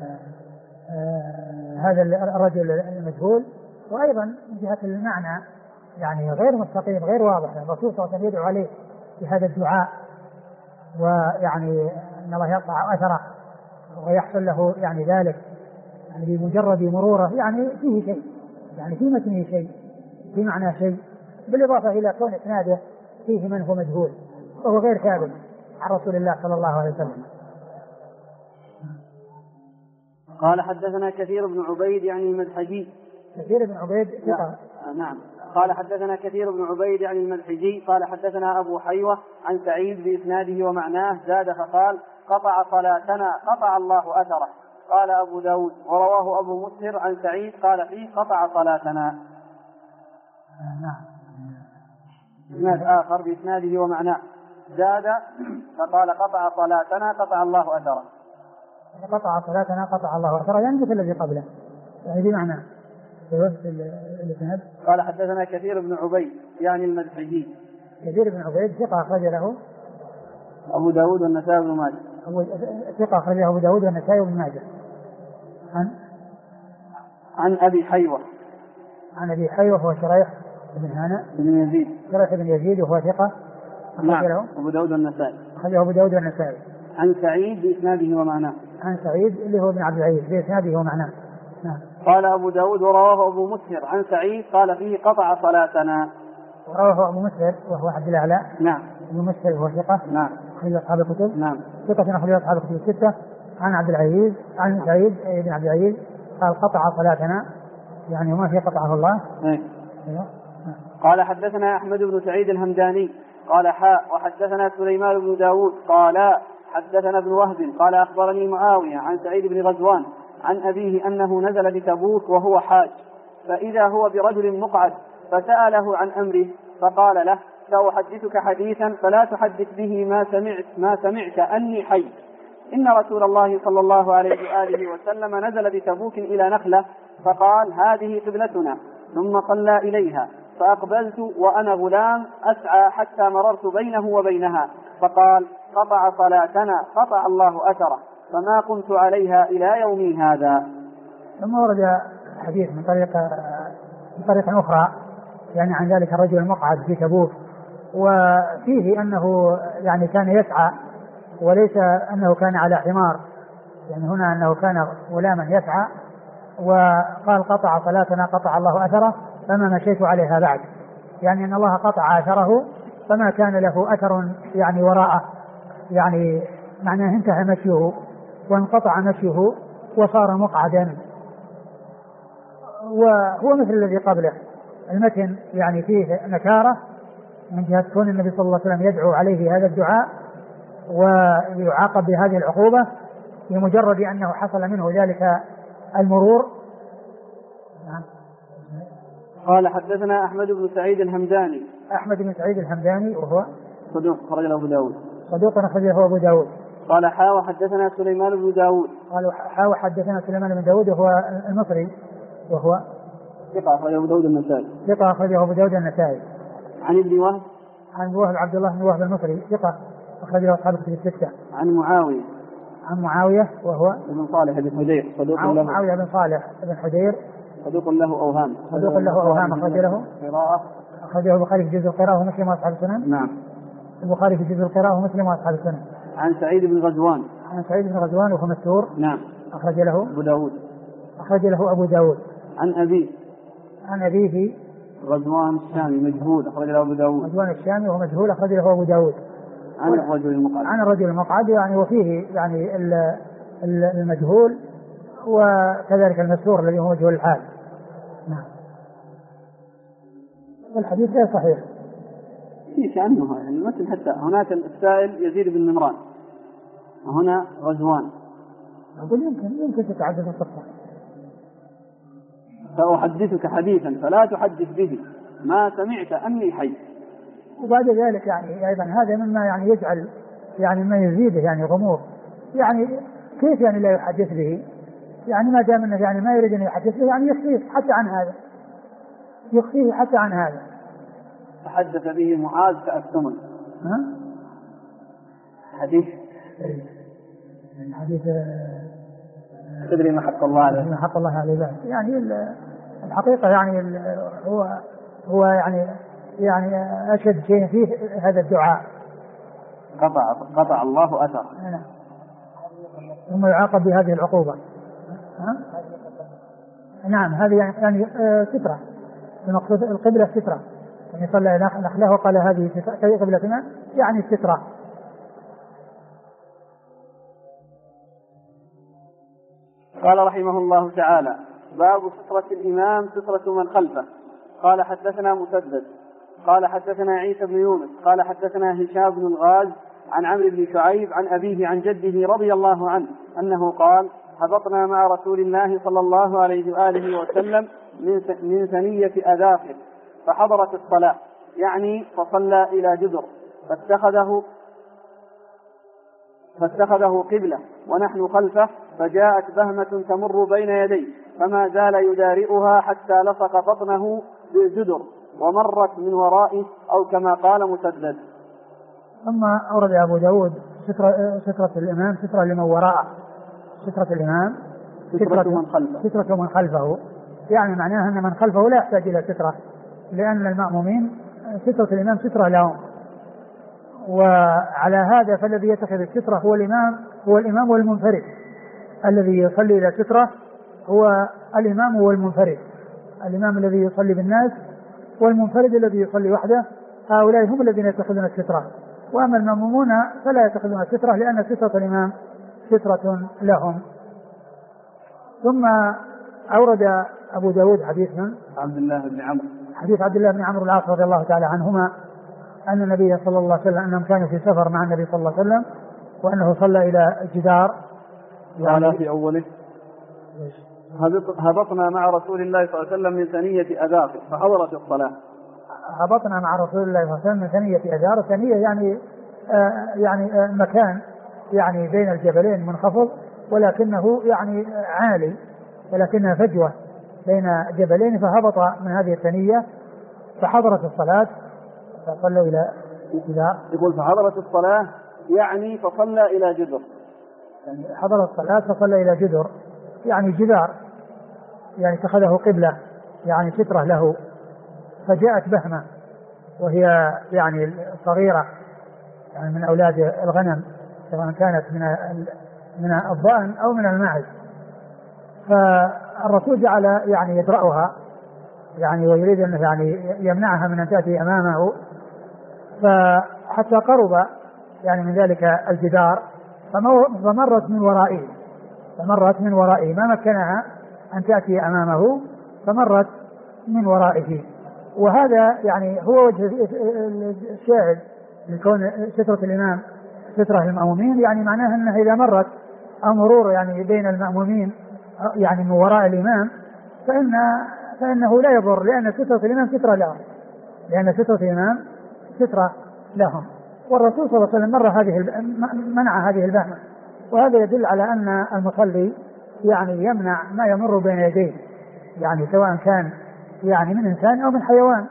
هذا الرجل المجهول، وأيضا من جهة المعنى يعني غير مستقيم غير واضح. الرسول صلى الله عليه وسلم يدعو عليه بهذا الدعاء ويعني أن الله يقطع أثره ويحصل له يعني ذلك يعني بمجرد مروره، يعني فيه شيء، يعني في متنه شيء، في معنى شيء، بالإضافة إلى كون إسناده فيه من هو مجهول وهو غير ثابت عن رسول الله صلى الله عليه وسلم. قال حدثنا كثير بن عبيد يعني المدحجي. كثير بن عبيد ثقة. نعم. قال حدثنا كثير بن عبيد يعني المدحجي قال حدثنا أبو حيوة عن سعيد بإسناده ومعناه زاد فقال قطع صلاتنا قطع الله أثره. قال أبو داود ورواه أبو مسهر عن سعيد قال فيه قطع صلاتنا. نعم. إسناد آخر بإسناده ومعناه زاد فقال قطع صلاتنا قطع الله أثره. قطع صلاتنا قطع الله أثره يعني مثل الذي قبله يعني بمعنى. قال حدثنا كثير بن عبيد يعني المدحجي. كثير بن عبيد ثقة أخرج له أبو داود والنسائي بن ماجه. ثقة أخرج له أبو داود والنسائي بن ماجه. عن أبي حيوة. عن أبي حيوة هو شريح بن هانئ بن يزيد. شريح بن يزيد وهو ثقة. نعم. أبو داود والنسائي. أخرجه أبو داود والنسائي. عن سعيد بإسناده ومعناه. عن سعيد اللي هو بن عبد العزيز بإسناده ومعناه. نعم. قال أبو داود ورواه أبو مسهر عن سعيد قال فيه قطع صلاتنا. ورواه أبو مسهر وهو عبد الأعلى. نعم. أبو مسهر هو ثقة. نعم. أخرج أصحاب الكتب. نعم. ثقة أخرج أصحاب الكتب الستة. عن عبد العزيز عن سعيد بن عبد العزيز قال قطع صلاتنا، يعني وما في قطعه الله. أيوه. قال حدثنا أحمد بن سعيد الهمداني قال وحدثنا سليمان بن داود قال حدثنا ابن وهب قال أخبرني معاوية عن سعيد بن غزوان عن أبيه أنه نزل بتبوك وهو حاج، فإذا هو برجل مقعد فسأله عن أمره فقال له سأحدثك حديثا فلا تحدث به ما سمعت أني حي. إن رسول الله صلى الله عليه وآله وسلم نزل بتبوك إلى نخلة فقال هذه قبلتنا، ثم صلى إليها فأقبلت وأنا غلام أسعى حتى مررت بينه وبينها فقال قطع صلاتنا قطع الله أثره، فما قمت عليها إلى يومي هذا. ثم ورد حديث من طريق أخرى يعني عن ذلك الرجل المقعد في تبوك، وفيه أنه يعني كان يسعى وليس أنه كان على حمار، يعني هنا أنه كان غلاما يسعى، وقال قطع صلاتنا قطع الله أثره فما مشيت عليها بعد، يعني أن الله قطع أثره فما كان له أثر يعني وراءه، يعني معناه انتهى مشيه وانقطع مشيه وصار مقعدا. وهو مثل الذي قبله، المتن يعني فيه نكارة من جهة كون النبي صلى الله عليه وسلم يدعو عليه هذا الدعاء ويعاقب بهذه العقوبة بمجرد أنه حصل منه ذلك المرور. قال حدثنا أحمد بن سعيد الهمداني. أحمد بن سعيد الهمداني وهو صدوق أخرج له أبو داود. صدوق أخرج له أبو داود. قال وحدثنا سليمان بن داود. قال وحدثنا سليمان بن داود وهو المصري وهو ثقة أخرج أبو داود النسائي. ثقة أخرج أبو داود النسائي. عن ابن وهب. عن وهب عبد الله بن وهب المصري ثقة أخرج له أصحاب الكتب الستة. عن معاوية. عن معاوية وهو ابن صالح بن حدير صدوق له. معاوية بن صالح بن حدير صدوق له أوهام. صدوق له أوهام أخرج له قراءة. أخرجه البخاري في جزء القراءة ومسلم وأصحاب السنن. نعم. البخاري في جزء القراءة ومسلم وأصحاب السنن. عن سعيد بن غزوان. عن سعيد بن غزوان وهو مستور. نعم. أخرج له أبو داود. أخرج له أبو داود. عن أبيه. عن أبيه غزوان الشامي مجهول أخرج له أبو داود. غزوان الشامي وهو مجهول أخرج له أبو داود. عن الرجل المقعد. عن الرجل المقعد يعني وفيه يعني المجهول وكذلك المستور الذي هو مجهول الحال. نعم. الحديث غير صحيح. في كأنه يعني مثل حتى هناك السائل يزيد بن نمران وهنا غزوان. أقول يمكن تتعدد القصة. سأحدثك حديثا فلا تحدث به ما سمعت أني حي. وبعد ذلك يعني أيضا هذا مما يعني يجعل يعني ما يزيده يعني غموض، يعني كيف يعني لا يحدث به؟ يعني ما دام انه يعني ما يريد ان يحدث به يعني يخفيه حتى عن هذا، يخفيه حتى عن هذا. تحدث به معاذ كأكتمل. حديث الحديث تدري ما حق الله عليه. ما حق الله عليه بعد. يعني الحقيقة يعني هو يعني أشد شيء فيه هذا الدعاء. قطع الله أثر. ثم يعاقب بهذه العقوبة. نعم هذه يعني سترة، المقصود القبلة سترة، يعني صلى نخله وقال هذه قبلتنا يعني السترة. قال رحمه الله تعالى باب سترة الإمام سترة من خلفه. قال حدثنا مسدد قال حدثنا عيسى بن يونس قال حدثنا هشام بن الغاز عن عمرو بن شعيب عن أبيه عن جده رضي الله عنه أنه قال هبطنا مع رسول الله صلى الله عليه وآله وسلم من ثنية أذاخر فحضرت الصلاة، يعني فصلى إلى جدر فاتخذه قبلة ونحن خلفه، فجاءت بهمة تمر بين يديه فما زال يدارئها حتى لصق بطنه بالجدر ومرت من ورائه أو كما قال مسدد. ثم أورد أبو داود سترة الإمام سترة لمن وراءه. سترة الإمام سترة من خلفه، يعني معناها أن من خلفه لا يحتاج إلى سترة، لأن المأمومين سترة الإمام سترة لهم، وعلى هذا فالذي يتخذ السترة هو الإمام والمنفرد. الذي يصلي إلى سترة هو الإمام والمنفرد، الإمام الذي يصلي بالناس والمنفرد الذي يصلي وحده، هؤلاء هم الذين يتخذون السترة. وأما المأمومون فلا يتخذون السترة، لأن سترة الإمام سترة لهم. ثم أورد أبو داود حديث عبد الله بن عمرو، حديث عبد الله بن عمرو العاص رضي الله تعالى عنهما أن النبي صلى الله عليه وسلم أنهم كانوا في سفر مع النبي صلى الله عليه وسلم، وأنه صلى إلى الجدار. قال في أوله: هبطنا مع رسول الله صلى الله عليه وسلم من ثنية أذاق فحضرت الصلاة. هبطنا مع رسول الله صلى الله عليه وسلم من ثنية أذار. ثنية يعني مكان يعني بين الجبلين منخفض، ولكنه يعني عالي، ولكنها فجوة بين جبلين، فهبط من هذه الثنية فحضرت الصلاة فصلوا إلى الجدار. يقول فحضرت الصلاة يعني فصلى إلى جدر، يعني حضر الصلاة فصلى إلى جدر، يعني جدار، يعني اتخذه قبلة، يعني سترة له. فجاءت بهمة وهي يعني صغيرة، يعني من أولاد الغنم، سواء كانت من الضأن أو من الماعز، فالرسول جعل يعني يدرأها، يعني ويريد أن يعني يمنعها من أن تأتي أمامه، فحتى قرب يعني من ذلك الجدار فمرت من ورائه ما مكنها أن تأتي أمامه، فمرت من ورائه. وهذا يعني هو وجه الشاهد لكون سترة الإمام سترة للمأمومين، يعني معناها أنها إذا مرت أو مرور يعني بين المأمومين يعني من وراء الإمام فإنه لا يضر، لأن سترة الإمام سترة لهم، لأن سترة الإمام سترة لهم. والرسول صلى الله عليه وسلم منع هذه البهمة، وهذا يدل على أن المصلي يعني يمنع ما يمر بين يديه، يعني سواء كان يعني من إنسان أو من حيوان.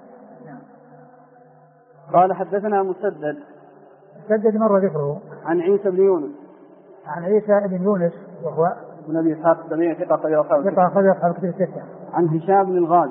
قال حدثنا مسدد مر ذكره عن عيسى بن يونس، عن عيسى بن يونس وهو بن أبي إسحاق السبيعي ثقة أخرج أصحاب الكتب الستة. عن هشام بن الغاز،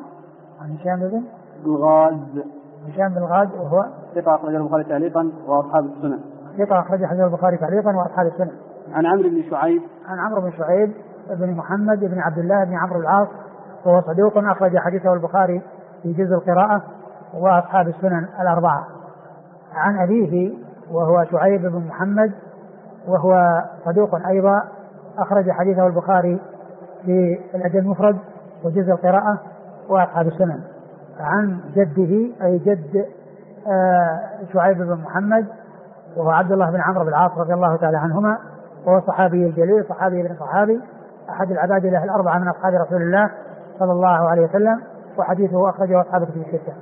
هشام بن الغاز وهو ثقة أخرج البخاري تعليقا وأصحاب السنن، ثقة أخرج البخاري تعليقا وأصحاب السنن. عن عمرو بن شعيب بن محمد بن عبد الله بن عمرو العاص، وهو صدوق أخرج حديثه البخاري في جزء القراءة وأصحاب السنن الأربعة. عن أبيه وهو شعيب بن محمد، وهو صدوق أيضا أخرج حديثه البخاري في الأدب المفرد وجزء القراءة وأصحاب السنن. عن جده أي جد شعيب بن محمد، وهو عبد الله بن عمرو بن العاص رضي الله تعالى عنهما، وهو صحابي الجليل، صحابي ابن صحابي، أحد العباد له الأربعة من أصحاب رسول الله صلى الله عليه وسلم، وحديثه أخرجه أصحاب الكتب الستة.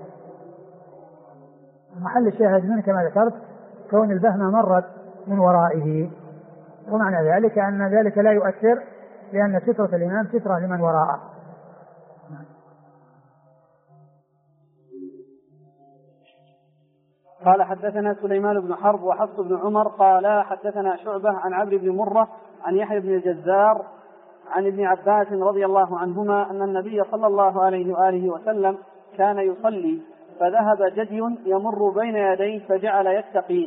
محل الشاهد منه كما ذكرت كون البهمة مرت من ورائه، ومعنى ذلك أن ذلك لا يؤثر، لأن سترة الإمام سترة لمن وراءه. قال حدثنا سليمان بن حرب وحفص بن عمر قال حدثنا شعبة عن عمرو بن مرة عن يحيى بن الجزار عن ابن عباس رضي الله عنهما أن النبي صلى الله عليه وآله وسلم كان يصلي فذهب جدي يمر بين يديه فجعل يتقيه.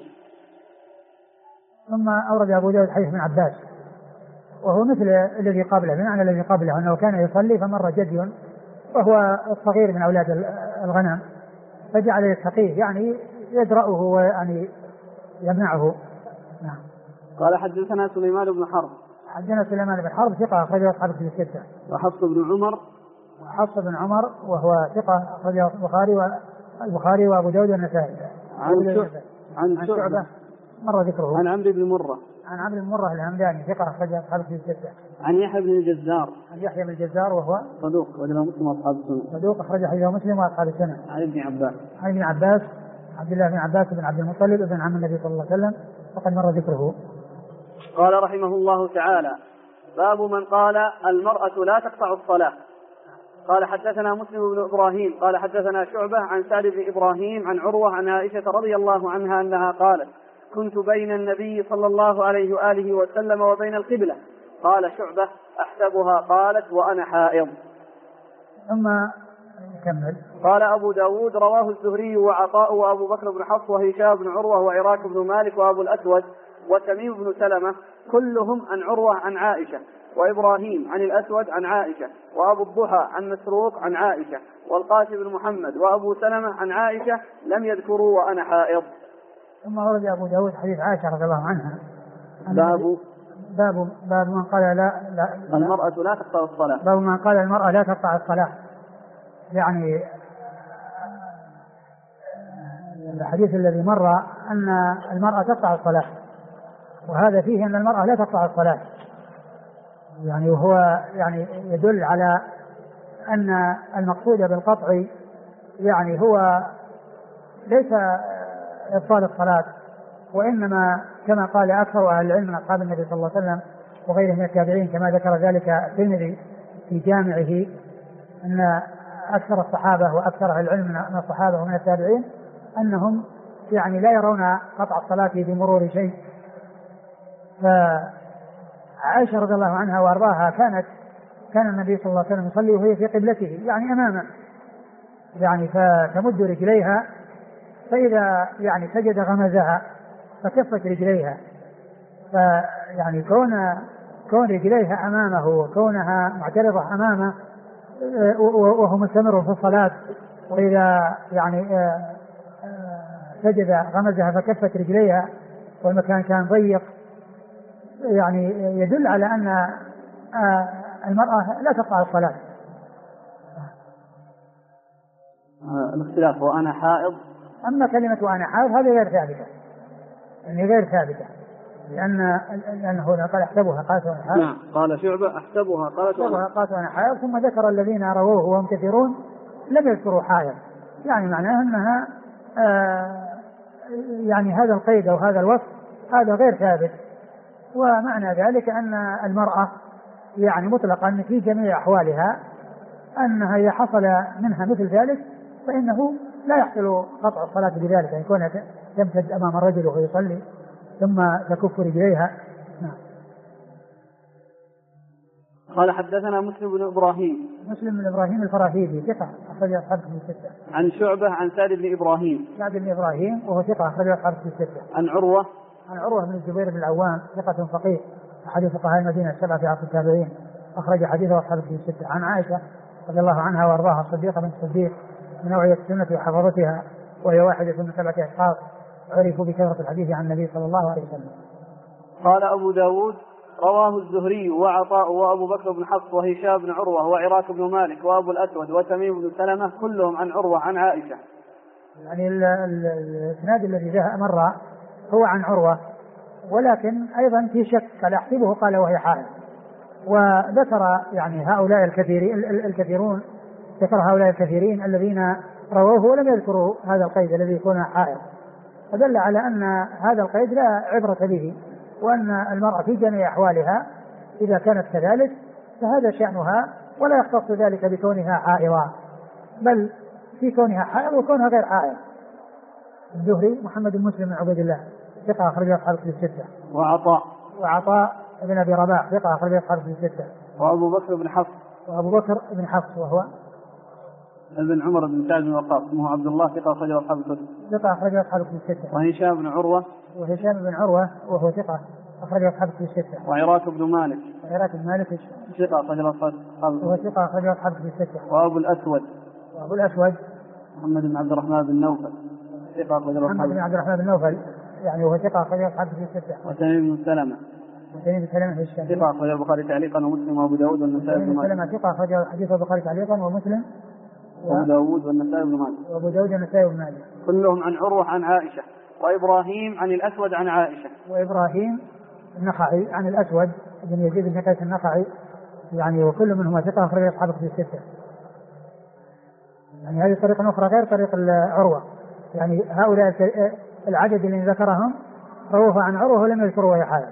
ثم أورد أبو داود حديث ابن عباس وهو مثل الذي قبله، بمعنى الذي قبله أنه كان يصلي فمر جدي وهو الصغير من أولاد الغنم فجعل يتقيه، يعني يدرأه ويعني يمنعه. نعم. قال حدثنا سليمان بن حرب، حدثنا سليمان بن حرب ثقة أخرجه أصحاب الكتب الستة. وحفص بن عمر وهو ثقة أخرجه البخاري وأبو داود والنسائي. عن شعبة مر ذكره. عن عمرو بن مرة الهمداني ثقة أخرجه أصحاب الكتب الستة. عن يحيى بن الجزار وهو صدوق أخرجه مسلم وأصحاب السنن. صدوق أخرجه حديثه مسلم وأصحاب السنن. عن ابن عباس عبد الله بن عباس بن عبد المطلب ابن عم النبي صلى الله عليه وسلم، وقد مر ذكره. قال رحمه الله تعالى: باب من قال المرأة لا تقطع الصلاة. قال حدثنا مسلم بن إبراهيم قال حدثنا شعبة عن سعد بن إبراهيم عن عروة عن عائشة رضي الله عنها أنها قالت: كنت بين النبي صلى الله عليه وآله وسلم وبين القبلة. قال شعبة: أحسبها قالت وأنا حائض. ثم كمل. قال أبو داود رواه الزهري وعطاء وأبو بكر بن حفص وهشام بن عروة وعراك بن مالك وأبو الأسود وتميم بن سلمة كلهم عن عروة عن عائشة، وإبراهيم عن الأسود عن عائشة، وأبو الضحى عن مسروق عن عائشة، والقاسم بن محمد وأبو سلمة عن عائشة لم يذكروا وأنا حائض. ثم ورد أبو داود حديث عائشة رضي الله عنها باب من قال لا المرأة لا تقطع الصلاة. باب من قال المرأة لا تقطع الصلاة. يعني الحديث الذي مر أن المرأة تقطع الصلاة، وهذا فيه أن المرأة لا تقطع الصلاة، يعني وهو يعني يدل على أن المقصود بالقطع يعني هو ليس إبطال الصلاة، وإنما كما قال أكثر أهل العلم من أصحاب النبي صلى الله عليه وسلم وغيره من التابعين، كما ذكر ذلك الترمذي في جامعه أن أكثر الصحابة وأكثر أهل العلم من الصحابة ومن التابعين أنهم يعني لا يرون قطع الصلاة بمرور شيء. فعائشة رضي الله عنها وأرضاها كان النبي صلى الله عليه وسلم يصلي وهي في قبلته يعني أمامه، يعني فتمد رجليها، فإذا يعني سجد غمزها فكفت رجليها، فيعني كون رجليها أمامه وكونها معترضة أمامه وهو مستمر في الصلاة، وإذا يعني سجد غمزها فكفت رجليها والمكان كان ضيق، يعني يدل على أن المرأة لا تقطع الصلاة. الاختلاف وأنا حائض. أما كلمة أنا حائض هذه غير ثابتة، يعني غير ثابتة، لأنه قال احسبها قالت وأنا حائض. نعم قال شعبة احسبها قالت وأنا حائض، ثم ذكر الذين رووه وهم كثيرون لم يذكروا حائض، يعني معناه أنها يعني هذا القيد أو هذا الوصف هذا غير ثابت، ومعنى ذلك أن المرأة يعني مطلقا في جميع أحوالها أنها إذا حصل منها مثل ذلك فإنه لا يحصل قطع الصلاة بذلك، يعني كونها تمتد أمام الرجل وهو يصلي ثم تكف رجليها. قال حدثنا مسلم بن إبراهيم الفراهيدي ثقة أخرج أصحاب الكتب الستة. عن شعبة عن سعد بن إبراهيم وهو ثقة أخرج أصحاب الكتب الستة. عن عروة بن الزبير بن العوام ثقة فقيه أحد فقهاء المدينة السبعة في عصر التابعين أخرج حديثه أصحاب الكتب الستة. عن عائشة رضي الله عنها وأرضاها الصديقة بنت الصديق من نوعية السنة وحفظتها، وهي واحدة من 7 أشخاص عرفوا بكثرة الحديث عن النبي صلى الله عليه وسلم. قال أبو داود رواه الزهري وعطاء وأبو بكر بن حفص وهشام بن عروة وعراك بن مالك وأبو الأسود وتميم بن سلمة كلهم عن عروة عن عائشة. يعني الإسناد الذي جاء مر هو عن عروة، ولكن أيضا في شك قال أحسبه قال وهي حائض، وذكر يعني هؤلاء الكثيرون ذكر هؤلاء الكثيرين الذين رووه ولم يذكروا هذا القيد الذي يكون حائض، فدل على أن هذا القيد لا عبرة به، وأن المرأة في جميع أحوالها إذا كانت كذلك فهذا شأنها، ولا يختص ذلك بكونها حائضة، بل في كونها حائض وكونها غير حائض. الزهري محمد بن مسلم بن عبيد الله ثقة أخرج أصحاب الكتب الستة. وعطاء بن أبي رباح ثقة أخرج أصحاب الكتب الستة. وأبو بكر بن حفص وهو ابن عمر بن سعد بن وقاص اسمه عبد الله ثقة أخرج أصحاب الكتب. وهشام بن عروة وهو ثقة أخرج أصحاب الكتب الستة. وعراك بن مالك ثقة أخرج أصحاب الكتب الستة. وأبو الأسود محمد بن عبد الرحمن بن نوفل يعني وهو ثقة أخرج أصحاب الكتب الستة. وتميم بن سلمة ثقة أخرج البخاري تعليقا ومسلم وأبو داود والنسائي بن ماجه. ثقة أخرج حديث البخاري تعليقا ومسلم وأبو داود والنسائي بن ماجه كلهم عن عروة عن عائشة. وإبراهيم عن الأسود عن عائشة. وإبراهيم النخعي عن الأسود بن يزيد بن قيس النخعي يعني وكل منهما ثقة أخرج أصحاب الكتب الستة. يعني هذه طريقة أخرى غير طريق عروة، يعني هؤلاء العدد اللي ذكرهم رووه عن عروة ولم يذكروا وهي حائض.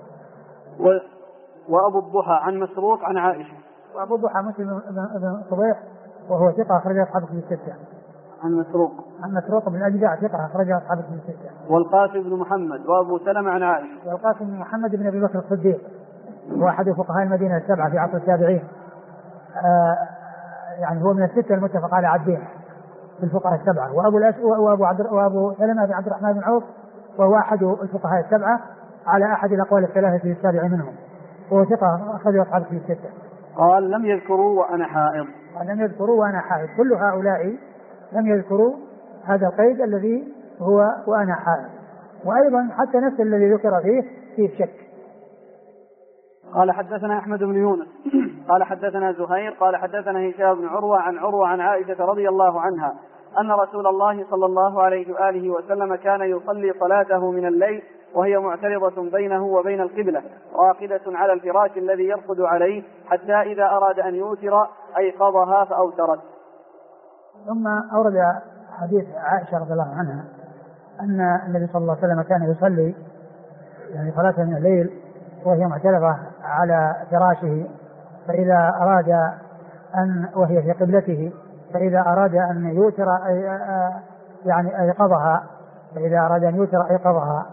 وأبو الضحى عن مسروق عن عائشة. وأبو الضحى مسلم بن صبيح وهو ثقة أخرج أصحاب الكتب الستة. عن مسروق بن الأجدع ثقة أخرج أصحاب الكتب الستة. والقاسم بن محمد وأبو سلمة عن عائشة. والقاسم بن محمد بن أبي بكر الصديق هو أحد فقهاء المدينة السبعة في عصر التابعين، يعني هو من الستة المتفق على عدهم في الفقهاء السبعة، وأبو سلمة بن عبد الرحمن بن عوف وهو أحد الفقهاء السبعة على أحد الأقوال الثلاثة السابعة منهم، وهو ثقة أخرجه أصحاب في الستة. قال لم يذكروا وأنا حائض. لم يذكروا وأنا حائض، كل هؤلاء لم يذكروا هذا القيد الذي هو وأنا حائض، وأيضا حتى نفس الذي ذكر فيه شك. قال حدثنا أحمد بن يونس قال حدثنا زهير قال حدثنا هشام بن عروة عن عائشة رضي الله عنها أن رسول الله صلى الله عليه وآله وسلم كان يصلي صلاته من الليل وهي معترضة بينه وبين القبلة راقدة على الفراش الذي يرقد عليه حتى إذا أراد أن يوتر أيقظها فأوترت. ثم أورد حديث عائشة رضي الله عنها أن النبي صلى الله عليه وسلم كان يصلي يعني صلاة من الليل وهي معترضة على فراشه، فإذا أراد أن وهي في قبلته فإذا أراد أن يوتر يعني أيقظها، فإذا أراد أن يوتر أيقظها.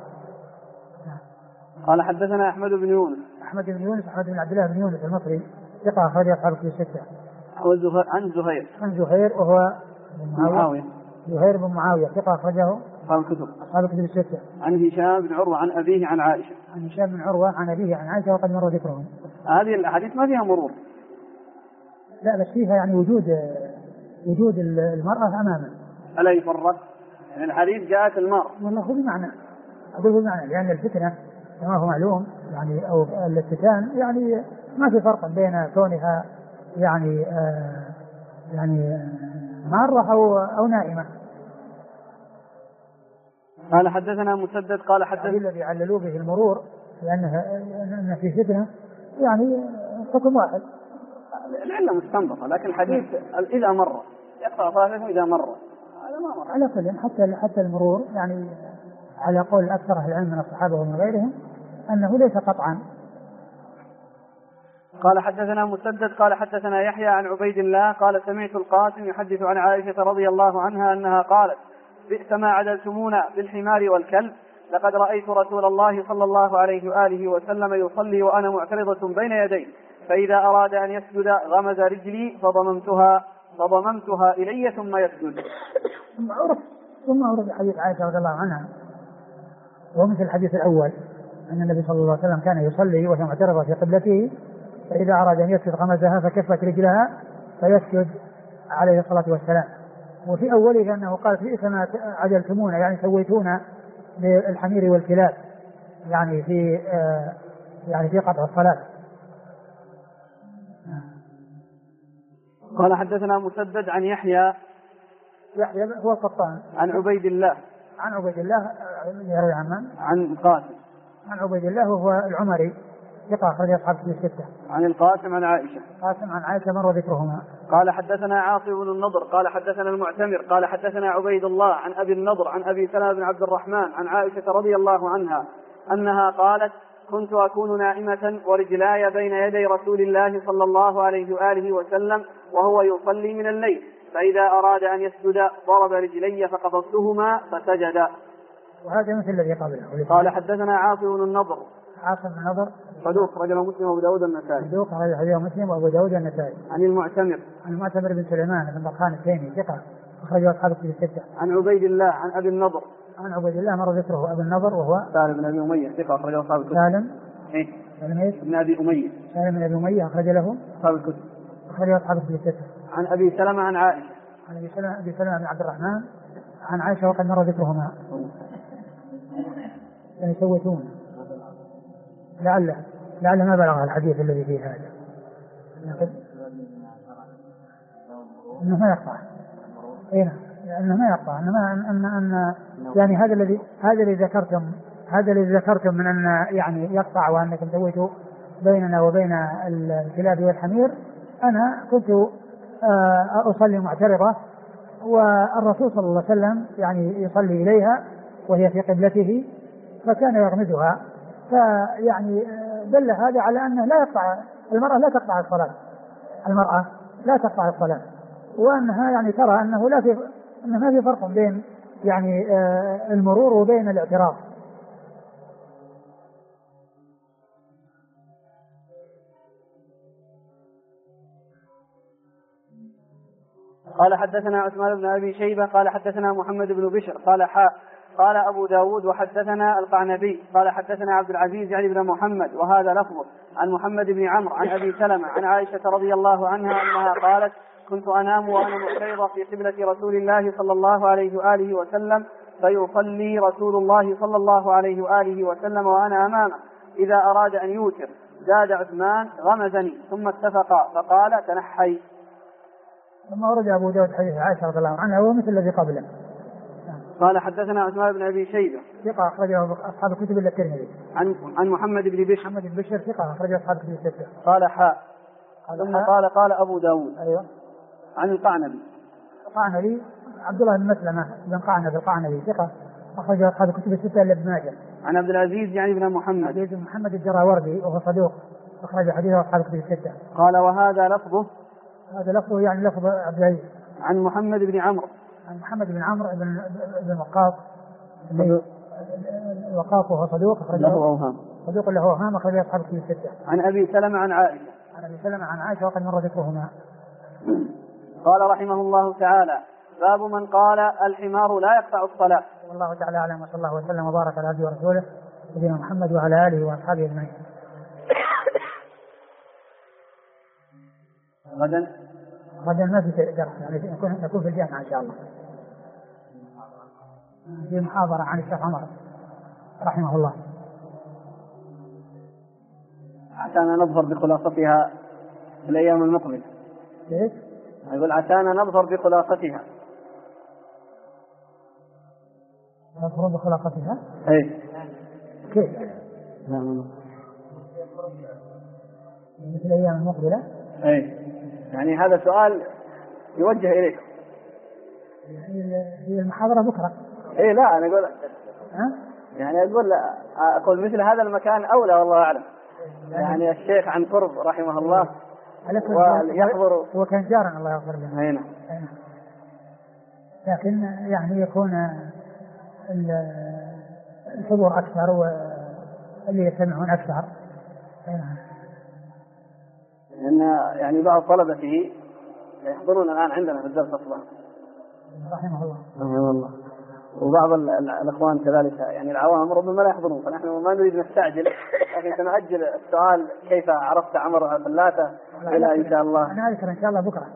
قال حدثنا أحمد بن يونس أحمد بن عبد الله بن يونس المصري ثقة أخرج أصحاب الكتب الستة. عن زهير وهو معاوية. زهير بن معاوية ثقة أخرجه أصحاب الكتب الستة. عن هشام بن عروة عن أبيه عن عائشة. عن هشام بن عروة عن أبيه عن عائشة وقد مر ذكرهم. هذه الأحاديث ما فيها مرور. لا بس فيها يعني وجود المرأة أمامه. ألا يفرق؟ يعني الحديث جاءت المرأة. والله هو بمعنى أقول بمعنى لأن الفتنة كما هو معلوم يعني أو الفتان يعني ما في فرق بين كونها يعني مارة أو نائمة. قال حدثنا مسدد قال حدثنا الذي عللوا به المرور لأن في فتنة يعني حكم واحد. العلة مستنبطة لكن الحديث إذا مر يقرأ صلاته إذا مر هذا ما مر. على كل حتى المرور يعني على قول أكثر أهل العلم من الصحابة ومن غيرهم أنه ليس قطعا. قال حدثنا مسدد قال حدثنا يحيى عن عبيد الله قال سمعت القاسم يحدث عن عائشة رضي الله عنها أنها قالت بئس ما عدلتمونا بالحمار والكلب لقد رأيت رسول الله صلى الله عليه وآله وسلم يصلي وأنا معترضة بين يديه فإذا أراد أن يسجد غمز رجلي فضممتها إلي ثم يسجد. ثم عرف حديث عائشة رضي الله عنها ومثل الحديث الأول أن النبي صلى الله عليه وسلم كان يصلي وهي معترضة في قبلته فإذا أراد أن يسجد غمزها فكفت رجلها فيسجد عليه الصلاة والسلام. وفي أوله أنه قال بئس ما عدلتمونا يعني سويتونا بالحمير والكلاب يعني في قطع الصلاة. قال حدثنا مسدد عن يحيى هو القطان عن عبيد الله يروي عن القاسم عن عبيد الله وهو العمري ثقة أخرج أصحاب الستة. عن القاسم عن عائشة مر ذكرهما. قال حدثنا عاصم بن النضر قال حدثنا المعتمر قال حدثنا عبيد الله عن أبي النضر عن أبي سلمة بن عبد الرحمن عن عائشة رضي الله عنها أنها قالت كنت أكون نائمة ورجلاي بين يدي رسول الله صلى الله عليه وآله وسلم وهو يصلي من الليل فإذا أراد أن يسجد ضرب رجلي فقبضتهما فسجد. وهذا مثل الذي قبله. قال حدثنا عاصم بن النضر صدوق رجل مسلم وابو داود النسائي. عن المعتمر بن سليمان بن برخان التيمي ثقة أخرج أصحاب الكتب الستة. عن عبيد الله عن أبي النضر مر ذكره. أبي النضر وهو سالم بن أبي أمية ثقة أخرج أصحاب الكتب. سالم بن أبي أمية أخرج له أصحاب الكتب. أخرج أصحاب الكتب الستة. عن أبي سلمة عن عائشة أبي سلمة بن عبد الرحمن عن عائشة وقد مر ذكرهما. يعني سويتون لعل ما بلغ الحديث الذي فيه هذا انه ما يقطع انه ما يقطع ان يعني هذا الذي ذكرتم من ان يعني يقطع وانكم سويتوا بيننا وبين الكلاب والحمير. انا كنت اصلي معترضة والرسول صلى الله عليه وسلم يعني يصلي اليها وهي في قبلته فكان يغمزها فيعني دل هذا على أنه المرأة لا تقطع الصلاة وأنها يعني ترى أنه ما في فرق بين يعني المرور وبين الاعتراض. قال حدثنا عثمان بن أبي شيبة قال حدثنا محمد بن بشر قال أبو داود وحدثنا القعنبي قال حدثنا عبد العزيز يعني بن محمد وهذا لفظه عن محمد بن عمرو عن أبي سلمة عن عائشة رضي الله عنها أنها قالت كنت أنام وأنا محترضة في قبلة رسول الله صلى الله عليه وآله وسلم فيصلي رسول الله صلى الله عليه وآله وسلم وأنا أمامه إذا أراد أن يوتر زاد عثمان غمزني ثم اتفقا فقال تنحي. ثم ورد أبو داود حديث عائشة رضي الله عنها هو مثل الذي قبله. قال حدثنا عثمان بن أبي شيبة ثقة أخرجه أصحاب الكتب إلا الترمذي. عن محمد بن بشر. محمد بن بشر ثقة أخرجه أصحاب الكتب الستة. قال ثم قال أبو داود. أيوه. عن القعنبي. القعنبي عبد الله بن مسلمة بن قعنب القعنبي ثقة أخرجه أصحاب الكتب الستة إلا ابن ماجه. عن عبد العزيز يعني بن محمد. عبد العزيز بن محمد الجراوردي وهو صدوق أخرج حديثه أصحاب الكتب الستة. قال وهذا لفظه. هذا لفظه يعني لفظ عبد العزيز. عن محمد بن عمرو. عن محمد بن عمرو بن وقاص وقاص وهو صدوق له أوهام. صدوق له أوهام أخرج أصحاب الكتب الستة. عن أبي سلمة عن عائشة. عن أبي سلمة عن عائشة وقد مر ذكرهما. قال رحمه الله تعالى باب من قال الحمار لا يقطع الصلاة. والله تعالى أعلم وصلى الله وسلم وبارك على عبده ورسوله نبينا محمد وعلى آله وأصحابه أجمعين. غدا ما في درس يعني نكون في الجامعة إن شاء الله في محاضرة عن الشيخ عمر رحمه الله عشان نظهر بخلاصتها في الأيام المقبلة. ليش؟ يقول عشان نظهر بخلاصتها. نظهر بخلاصتها؟ إيه. كيف؟ مثل الأيام المقبلة؟ إيه. يعني هذا سؤال يوجه إليكم. هي المحاضرة بكرة. إيه لا أنا أقول يعني أقول مثل هذا المكان أولى والله أعلم. يعني الشيخ عن قرب رحمه الله ويحضر. هو كان جارا الله يغفر له. هنا. لكن يعني يكون الحضور أكثر واللي يسمعون أكثر. لأن يعني بعض طلبته يحضرون الآن عندنا في الدرس أصلا. رحمه الله. رحمه الله. وبعض الأخوان كذلك يعني العوام ربما لا يحضرون فنحن ما نريد نستعجل لكن سنأجل السؤال كيف عرفت عمر الفلاتة إلى إن شاء الله. أنا أذكر إن شاء الله بكرة.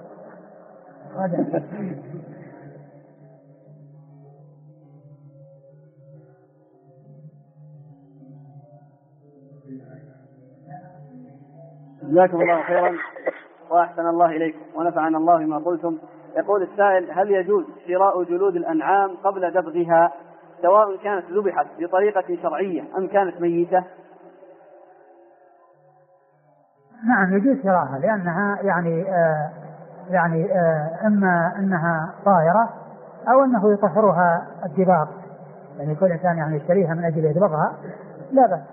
جزاكم الله خيرا وأحسن الله إليكم ونفعنا الله بما قلتم. يقول السائل هل يجوز شراء جلود الأنعام قبل دبغها سواء كانت ذبحت بطريقة شرعية أم كانت ميتة؟ نعم يجوز شراءها لأنها يعني إما أنها طاهرة أو أنه يطهرها الدباغ يعني كل إنسان يعني يشتريها من أجل يدبغها لا بأس.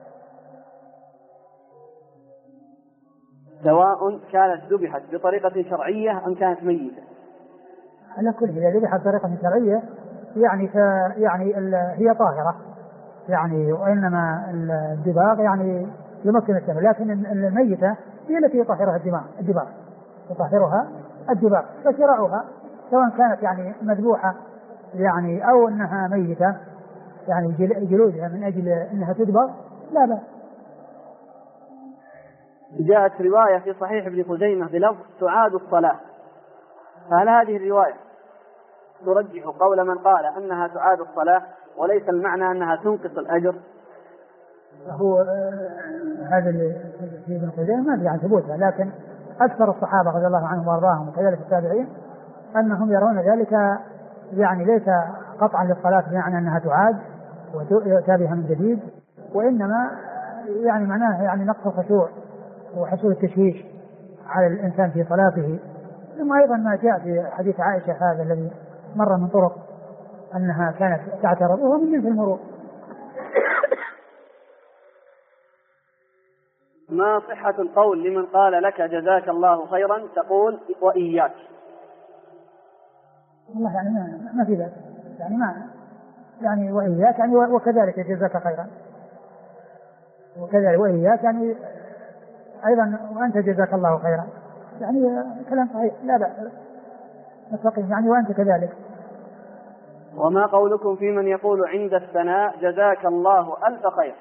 سواء كانت ذبحت بطريقة شرعية أم كانت ميتة. على كل إذا ذبحت بطريقة شرعية يعني هي طاهرة يعني وإنما الدباغ يعني يمكن السمع لكن الميتة هي التي يطهرها الدباغ يطهرها الدباغ فشراؤها سواء كانت يعني مذبوحة يعني أو أنها ميتة يعني جلودها من أجل أنها تدبغ لا بأس. جاءت رواية في صحيح ابن خزيمة بلفظ تعاد الصلاة فهل هذه الرواية ترجح قول من قال أنها تعاد الصلاة وليس المعنى أنها تنقص الأجر؟ هو هذا اللي في ابن خزيمة ما في عن ثبوتها لكن أكثر الصحابة رضي الله عنهم وأرضاهم وكذلك التابعين أنهم يرون ذلك يعني ليس قطعا للصلاة بمعنى أنها تعاد ويؤتى بها من جديد وإنما يعني معناه يعني نقص الخشوع وحصول التشويش على الإنسان في صلاته. ثم أيضا ما جاء في حديث عائشة هذا الذي مر من طرق أنها كانت تعترض وهو من جنس المرور. ما صحة القول لمن قال لك جزاك الله خيرا تقول وإياك؟ والله يعني ما في ذلك يعني ما يعني وإياك يعني وكذلك جزاك خيرا وكذلك وإياك يعني أيضا وأنت جزاك الله خيرا يعني كلام صحيح لا بأس مستقيم يعني وأنت كذلك. وما قولكم في من يقول عند الثناء جزاك الله ألف خير؟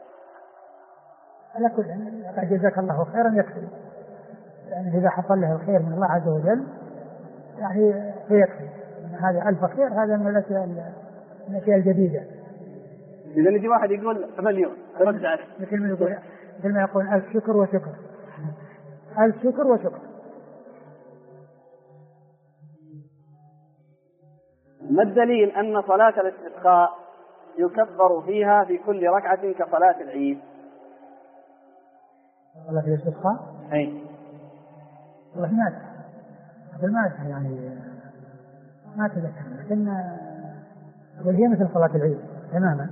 على كل جزاك الله خيرا يكفي، يعني إذا حصل له الخير من الله عز وجل يعني فيكفي. هذا ألف خير هذا من الأشياء الجديدة. إذا يجي واحد يقول مليون رد عليه مثل ما يقول ألف شكر وشكر، ألف شكر وشكر. ما الدليل أن صلاة الاستسقاء يكبر فيها في كل ركعة كصلاة العيد؟ صلاة الاستسقاء؟ أي والله ما يعني ما أتذكر، لكن وهي مثل صلاة العيد تماما،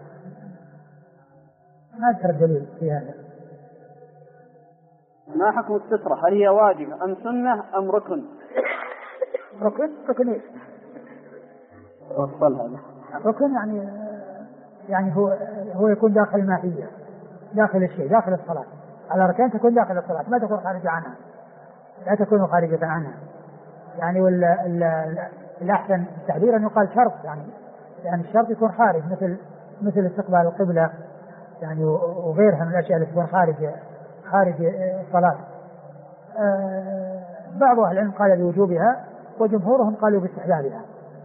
ما أذكر الدليل في هذا. ما حكم السترة؟ هل هي واجبة أم سنة أم ركن؟ ركن إيش؟ وصل هذا ركن يعني هو يكون داخل الماهية، داخل الشيء، داخل الصلاة. على أركان تكون داخل الصلاة، ما تكون خارجة عنها، لا تكون خارجة عنها يعني. الأحسن التعبير أن يقال شرط يعني الشرط يكون خارج، مثل استقبال القبلة يعني وغيرها من الأشياء التي تكون خارج الصلاة. بعض أهل العلم قال بوجوبها وجمهورهم قالوا باستحبابها.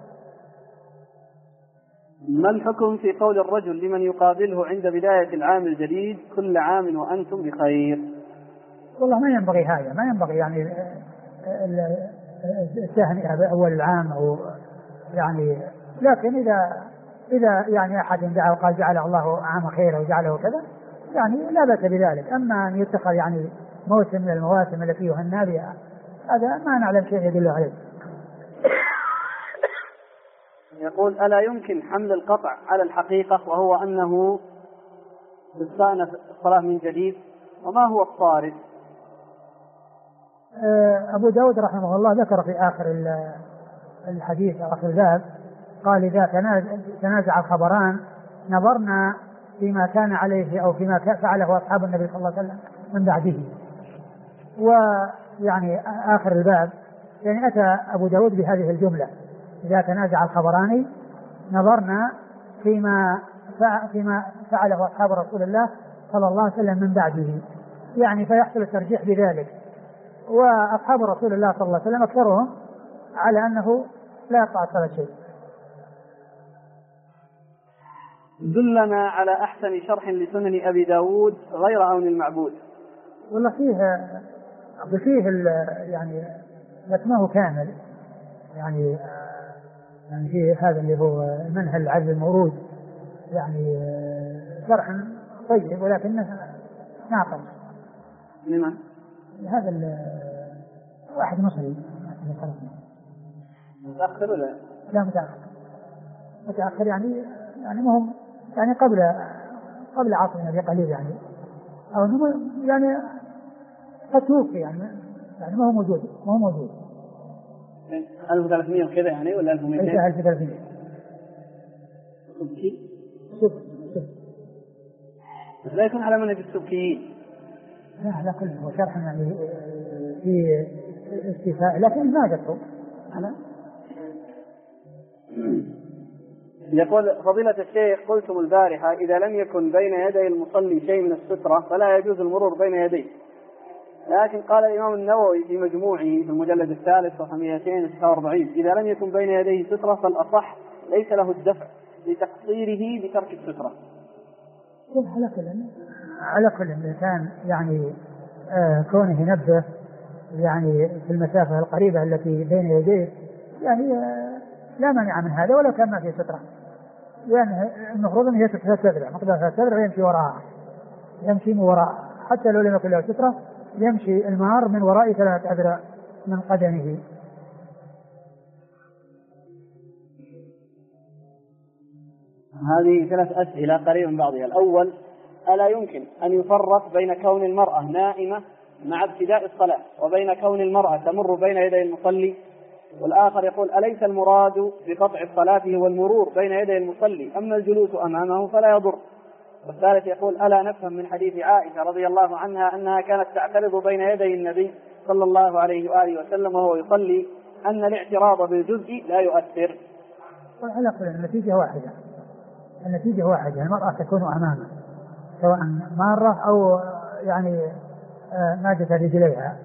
ما الحكم في قول الرجل لمن يقابله عند بداية العام الجديد كل عام وأنتم بخير؟ والله ما ينبغي هذا، ما ينبغي يعني التهنئة بأول العام أو يعني، لكن إذا يعني أحد دعا وقال جعل الله عام خير وجعله كذا يعني لا بأس بذلك. أما أن يتخذ يعني موسم من المواسم التي يهنى بها هذا ما نعلم شيء يدل عليه. يقول ألا يمكن حمل القطع على الحقيقة وهو أنه تستأنف الصلاة من جديد؟ وما هو الصارف؟ أبو داود رحمه الله ذكر في آخر الحديث آخر الباب قال إذا تنازع الخبران نظرنا فيما كان عليه أو فيما فعله أصحاب النبي صلى الله عليه وسلم من بعده. ويعني آخر الباب يعني أتى أبو داود بهذه الجملة إذا تنازع الخبران نظرنا فيما فعله أصحاب رسول الله صلى الله عليه وسلم من بعده، يعني فيحصل الترجيح بذلك. وأصحاب رسول الله صلى الله عليه وسلم أكثرهم على أنه لا يقطع صلاة شيء. دلنا على أحسن شرح لسنن أبي داود غير عون المعبود. والله فيه يعني متنه كامل يعني فيه هذا اللي هو منهل عدل المورود يعني شرح طيب ولكنه ناقص. لمن؟ هذا واحد مصري متأخر ولا؟ لا متأخر يعني مهم يعني قبل عصرنا بقليل يعني، أو يعني قد توفي يعني ما هو موجود 1300 وكذا يعني ولا 1200؟ 1300. سبكي؟ بس لا يكون على منهج السبكيين. لا على كل هو شرح يعني في استيفاء لكن ما ذكروا أنا. يقول فضيلة الشيخ قلتم البارحة إذا لم يكن بين يدي المصلي شيء من السترة فلا يجوز المرور بين يديه، لكن قال الإمام النووي في مجموعه في المجلد الثالث صفحة 249 إذا لم يكن بين يديه سترة فالأصح ليس له الدفع لتقصيره بترك السترة. على كل الإنسان يعني كونه ينبه يعني في المسافة القريبة التي بين يديه يعني لا مانع من هذا ولو كان ما فيه سترة، يعني المفروض أن يتتبع مقدار التبع ويمشي وراءها، يمشي من وراء حتى لو لم يكن له سترة يمشي المار من وراء 3 أذرع من قدمه. هذه 3 أسئلة قريبة من بعضها. الأول ألا يمكن أن يفرق بين كون المرأة نائمة مع ابتداء الصلاة وبين كون المرأة تمر بين يدي المصلي؟ والآخر يقول أليس المراد بقطع الصلاة هو المرور بين يدي المصلي أما الجلوس أمامه فلا يضر؟ والثالث يقول ألا نفهم من حديث عائشة رضي الله عنها أنها كانت تعترض بين يدي النبي صلى الله عليه وآله وسلم وهو يصلي أن الاعتراض بالجزء لا يؤثر؟ على كل النتيجة واحدة، النتيجة واحدة، المرأة تكون أمامه سواء مارة أو يعني مادة رجليها.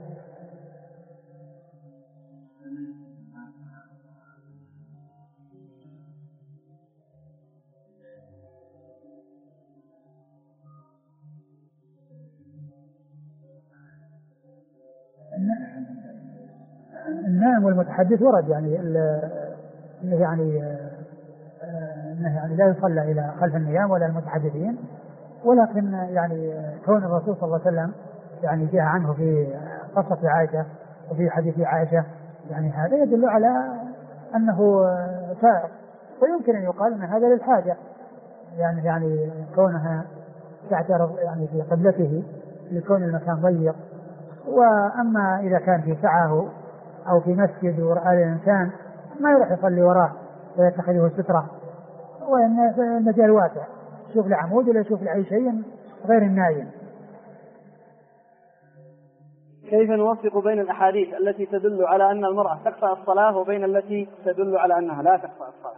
النائم والمتحدث ورد يعني يعني لا يصلى إلى خلف النيام ولا المتحدثين، ولكن يعني كون الرسول صلى الله عليه وسلم يعني جاء عنه في قصة عائشة وفي حديث عائشة، يعني هذا يدل على أنه سائر، ويمكن أن يقال أن هذا للحاجة، يعني كونها تعترض يعني في قبلته لكون المكان ضيق. وأما إذا كان في سعه أو في مسجد ورأى الإنسان ما يروح يصلي وراه ويتخذه سترة، وإن المجال واسع، يشوف العمود ولا يشوف أي شيء غير النايم. كيف نوفق بين الأحاديث التي تدل على أن المرأة تقطع الصلاة وبين التي تدل على أنها لا تقطع الصلاة؟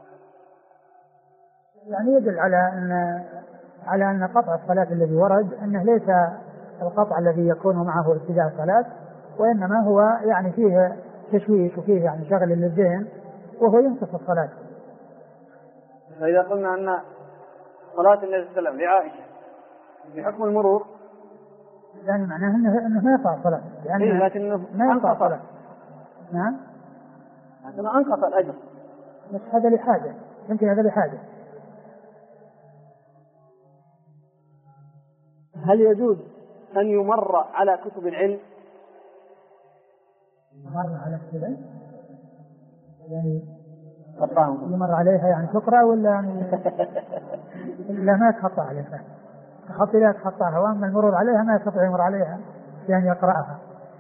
يعني يدل على أن قطع الصلاة الذي ورد أنه ليس القطع الذي يكون معه ابتداء الصلاة، وإنما هو يعني فيه تشويش وفيه يعني شغل للذهن وهو ينقص الصلاة. فإذا قلنا أن صلاة النبي صلى الله عليه وسلم لعائشة بحكم المرور يعني معناه أنه ما يقطع الصلاة، يعني لكنه ما يقطع الصلاة. نعم، لكنه أنقص الأجر، بس هذا لحاجة، يمكن هذا لحاجة. هل يجوز أن يمر على كتب العلم؟ يمر على كتب العلم يعني يمر عليها يعني تقرأ ولا يعني لا ما تخطى عليها، تخطي لا تخطاها، وأما المرور عليها ما يستطيع يمر عليها يعني يقرأها.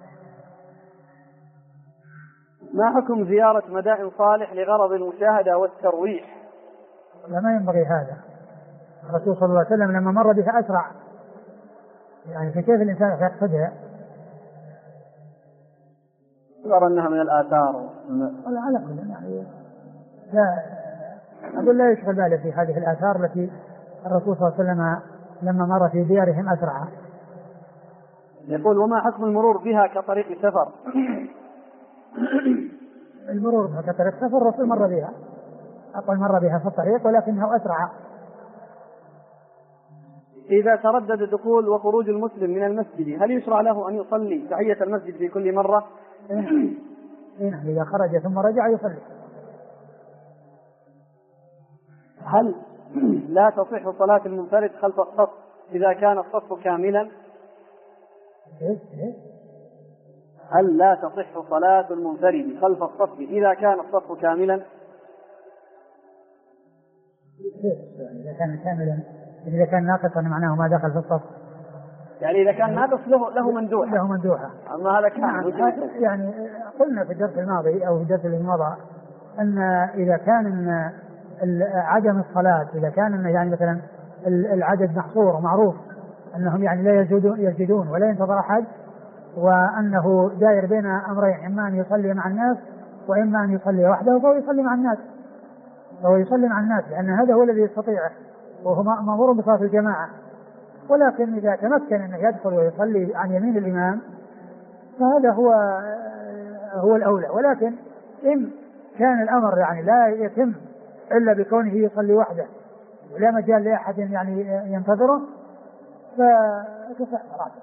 ما حكم زيارة مدائن صالح لغرض المشاهدة والترويح؟ لا، ما ينبغي هذا. الرسول صلى الله عليه وسلم لما مر بها أسرع، يعني فكيف الإنسان يقصدها؟ يرى أنها من الآثار ولا على كل يعني لا أقول لا يشغل باله في هذه الآثار التي الرسول صلى الله عليه وسلم لما مر في ديارهم أسرع. يقول وما حكم المرور بها كطريق سفر؟ المرور بها كطريق سفر الرسول مر بها، أقول مر بها في الطريق ولكنه أسرع. إذا تردد دخول وخروج المسلم من المسجد هل يشرع له أن يصلي تحية المسجد في كل مرة؟ إذا خرج ثم رجع يصلي. هل لا تصح صلاة المنفرد خلف الصف إذا كان الصف كاملا؟ هل لا تصح صلاة المنفرد خلف الصف إذا كان الصف كاملا؟ إذا كان كاملا، إذا كان ناقصا معناه ما دخل في الصف، يعني إذا كان ناقص له مندوحة. أما هذا كان يعني قلنا في الدرس الماضي أو في الدرس اللي مضى أن إذا كان عدم الصلاة، إذا كان يعني مثلا العدد محصور ومعروف أنهم يعني لا يسجدون ولا ينتظر أحد، وأنه داير بين أمرين، إما أن يصلي مع الناس وإما أن يصلي وحده، فهو يصلي مع الناس لأن هذا هو الذي يستطيعه وهو مأمور بصلاة الجماعة. ولكن إذا تمكن أنه يدخل ويصلي عن يمين الإمام فهذا هو الأولى. ولكن إن كان الأمر يعني لا يتم إلا بكونه يصلي وحده ولا مجال لأحد يعني ينتظره فتصح صلاته.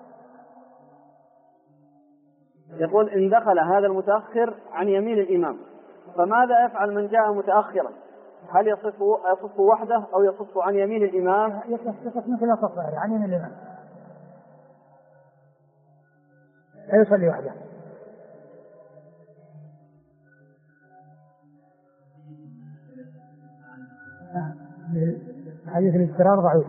يقول إن دخل هذا المتأخر عن يمين الإمام فماذا يفعل من جاء متأخرا؟ هل يصف وحده أو يصف عن يمين الإمام؟ يصف مثل يصف عن يمين الإمام، لا يصلي وحده. حديث الاضطرار ضعيف.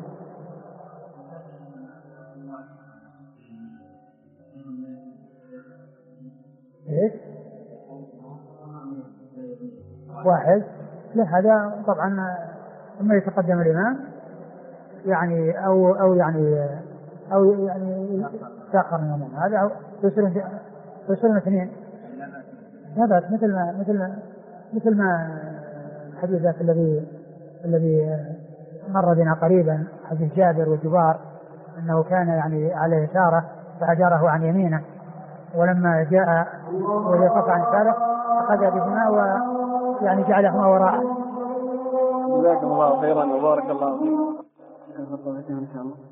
واحد له هذا طبعا ثم يتقدم الإمام يعني أو يعني تأخر من الإمام هذا، أو يصيرون اثنين ثبت مثل ما الحديث الذي مر بنا قريبا، حديث جابر وجبار، أنه كان يعني على يساره فأجاره عن يمينه، ولما جاء وليقف عن يساره أخذ بهما ويعني جعلهما وراءه. جزاكم الله خيرا وبارك الله فيكم. إن شاء الله.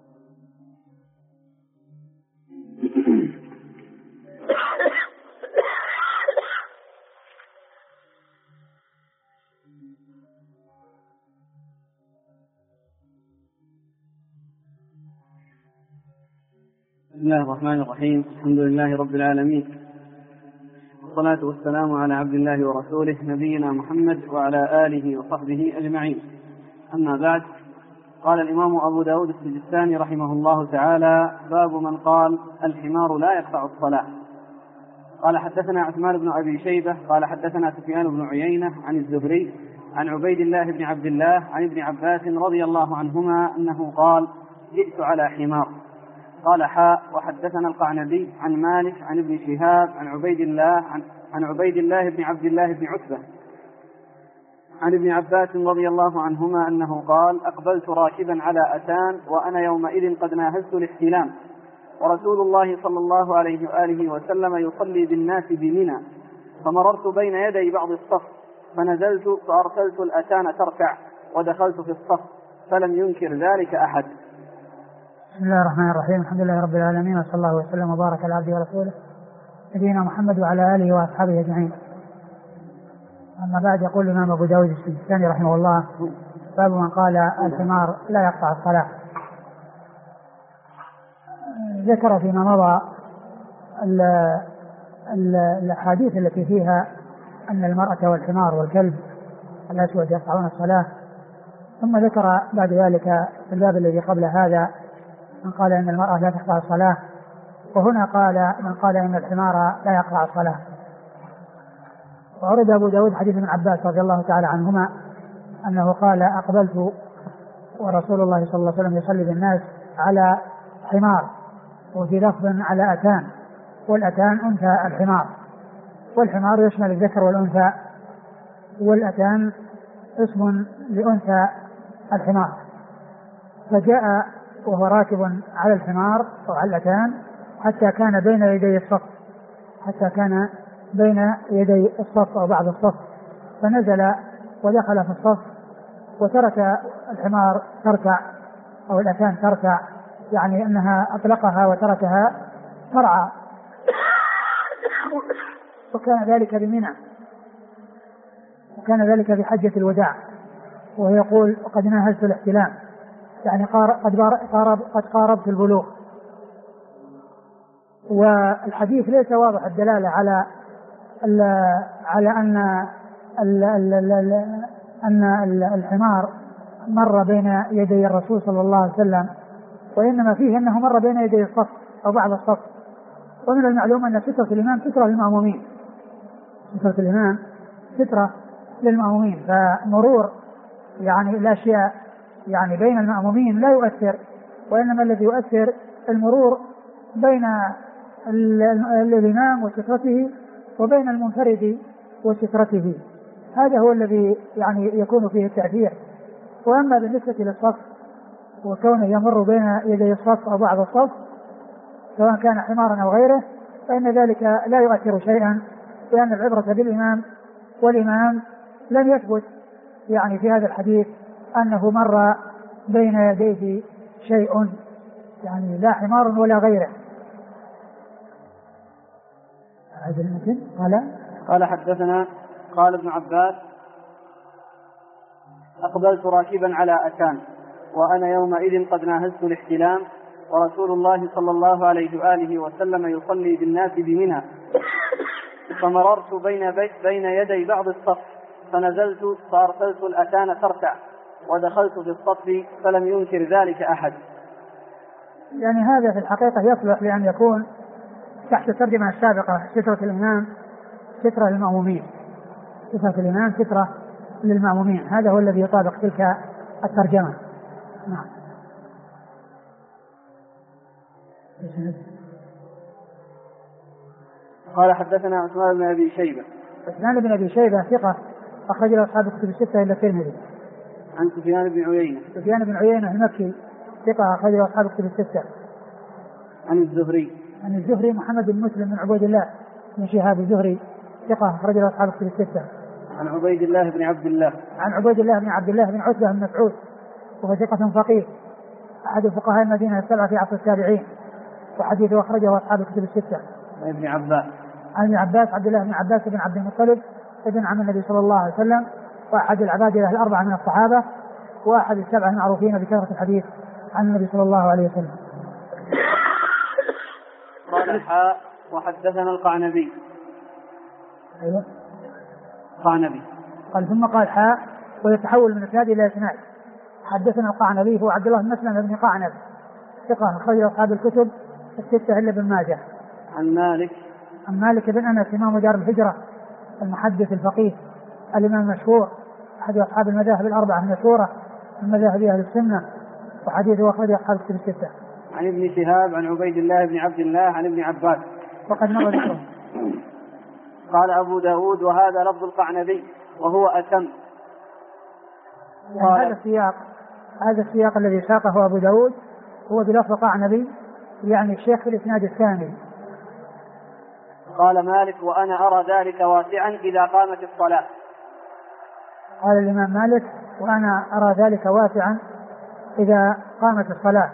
بسم الله الرحمن الرحيم. الحمد لله رب العالمين، والصلاة والسلام على عبد الله ورسوله نبينا محمد وعلى آله وصحبه أجمعين. أما بعد، قال الإمام أبو داود السجستاني رحمه الله تعالى: باب من قال الحمار لا يقطع الصلاة. قال حدثنا عثمان بن أبي شيبة قال حدثنا سفيان بن عيينة عن الزهري عن عبيد الله بن عبد الله عن ابن عباس رضي الله عنهما أنه قال: جئت على حمار. قال وحدثنا القعنبي عن مالك عن ابن شهاب عن عبيد الله بن عبد الله بن عتبة عن ابن عباس رضي الله عنهما أنه قال: أقبلت راكبا على أتان وأنا يومئذ قد ناهزت الاحتلام، ورسول الله صلى الله عليه وآله وسلم يصلي بالناس بمنى، فمررت بين يدي بعض الصف فنزلت فأرسلت الأتان تركع ودخلت في الصف فلم ينكر ذلك أحد. بسم الله الرحمن الرحيم. الحمد لله رب العالمين، وصلى الله وسلم وبارك على عبده ورسوله نبينا محمد وعلى آله وأصحابه أجمعين. أما بعد، يقول الإمام أبو داود السجستاني رحمه الله: باب من قال الحمار لا يقطع الصلاة. ذكر فيما مضى الأحاديث التي فيها أن المرأة والحمار والكلب الأسود يقطعون الصلاة، ثم ذكر بعد ذلك في الباب الذي قبل هذا من قال إن المرأة لا تقطع الصلاة، وهنا قال من قال إن الحمار لا يقطع الصلاة. وأورد أبو داود حديث ابن عباس رضي الله تعالى عنهما أنه قال: أقبلت ورسول الله صلى الله عليه وسلم يصلي بالناس على حمار، وفي لفظ على أتان، والأتان أنثى الحمار، والحمار يشمل الذكر والأنثى، والأتان اسم لأنثى الحمار. فجاء وهو راكب على الحمار أو على الأتان حتى كان بين يدي الصف أو بعض الصف، فنزل ودخل في الصف وترك الحمار تركع أو الأتان تركع، يعني أنها أطلقها وتركها ترعى. وكان ذلك بمنى، وكان ذلك في حجة الوداع، وهو يقول: قد ناهزت الاحتلام، يعني قد قاربت البلوغ. والحديث ليس واضح الدلالة على أن الحمار مر بين يدي الرسول صلى الله عليه وسلم، وإنما فيه أنه مر بين يدي الصف أو بعض الصف. ومن المعلوم أن سترة الإمام سترة للمأمومين، سترة الإمام سترة للمأمومين، فمرور يعني الأشياء يعني بين المأمومين لا يؤثر، وإنما الذي يؤثر المرور بين الإمام وسترته وبين المنفرد وسترته، هذا هو الذي يعني يكون فيه التأثير. وأما بالنسبة للصف وكونه يمر بين يدي الصف أو بعض الصف سواء كان حمارا أو غيره، فإن ذلك لا يؤثر شيئا، لأن العبرة بالإمام، والإمام لم يثبت يعني في هذا الحديث أنه مر بين يديه شيء، يعني لا حمار ولا غيره. هذا الممكن. قال حدثنا قال ابن عباس: أقبلت راكبا على أتان وأنا يومئذ قد ناهزت الاحتلام، ورسول الله صلى الله عليه وآله وسلم يصلي بالناس بمنى، فمررت بين يدي بعض الصف فنزلت فأرسلت الأتان تركع ودخلت في الصف فلم ينكر ذلك أحد. يعني هذا في الحقيقة يصلح لأن يكون تحت الترجمة السابقة: سترة الإمام سترة للمأمومين، سترة الإمام سترة للمأمومين، هذا هو الذي يطابق تلك الترجمة. نعم. قال حدثنا عثمان بن أبي شيبة. عثمان بن أبي شيبة ثقة أخرج له أصحاب الكتب الستة إلا الترمذي. عن سفيان بن عيينة. سفيان بن عيينة المكي ثقة أخرج له أصحاب الكتب الستة. عن الزهري. عن الزهري محمد بن مسلم بن عبيد الله بن شهاب الزهري ثقة أخرج له أصحاب الكتب الستة. عن عبيد الله بن عبد الله. عن عبيد الله بن عبد الله بن عتبة بن مسعود وهو ثقة فقيه أحد فقهاء المدينة السبعة في عصر التابعين وحديثه أخرجه أصحاب الكتب الستة. عن ابن عباس. عن ابن عباس عبد الله بن عباس بن عبد المطلب ابن عم النبي صلى الله عليه وسلم وأحد العبادلة الأربعة من الصحابة وأحد السبعة المعروفين بكثرة الحديث عن النبي صلى الله عليه وسلم. قال حاء وحدثنا القعنبي. أيوة. قعنبي. قال ثم قال حاء ويتحول من إسناد إلى إسناد. حدثنا القعنبي هو عبد الله بن مسلم بن قعنب ثقة أخرج أصحاب الكتب الستة إلا ابن ماجه. عن مالك. عن مالك بن أنس إمام دار الهجرة المحدث الفقيه الإمام المشهور أحد أصحاب المذاهب الأربعة المشهورة من مذاهب أهل السنة وحديثه أخرج أصحاب الكتب الستة. عن ابن شهاب عن عبيد الله بن عبد الله عن ابن عباس وقد مر ذكره. قال أبو داود وهذا لفظ القعنبي وهو أتم. يعني هذا السياق الذي ساقه أبو داود هو بلفظ قعنبي يعني الشيخ في الإسناد الثاني. قال مالك وأنا أرى ذلك واسعا إذا قامت الصلاة. قال الإمام مالك وأنا أرى ذلك واسعا إذا قامت الصلاة.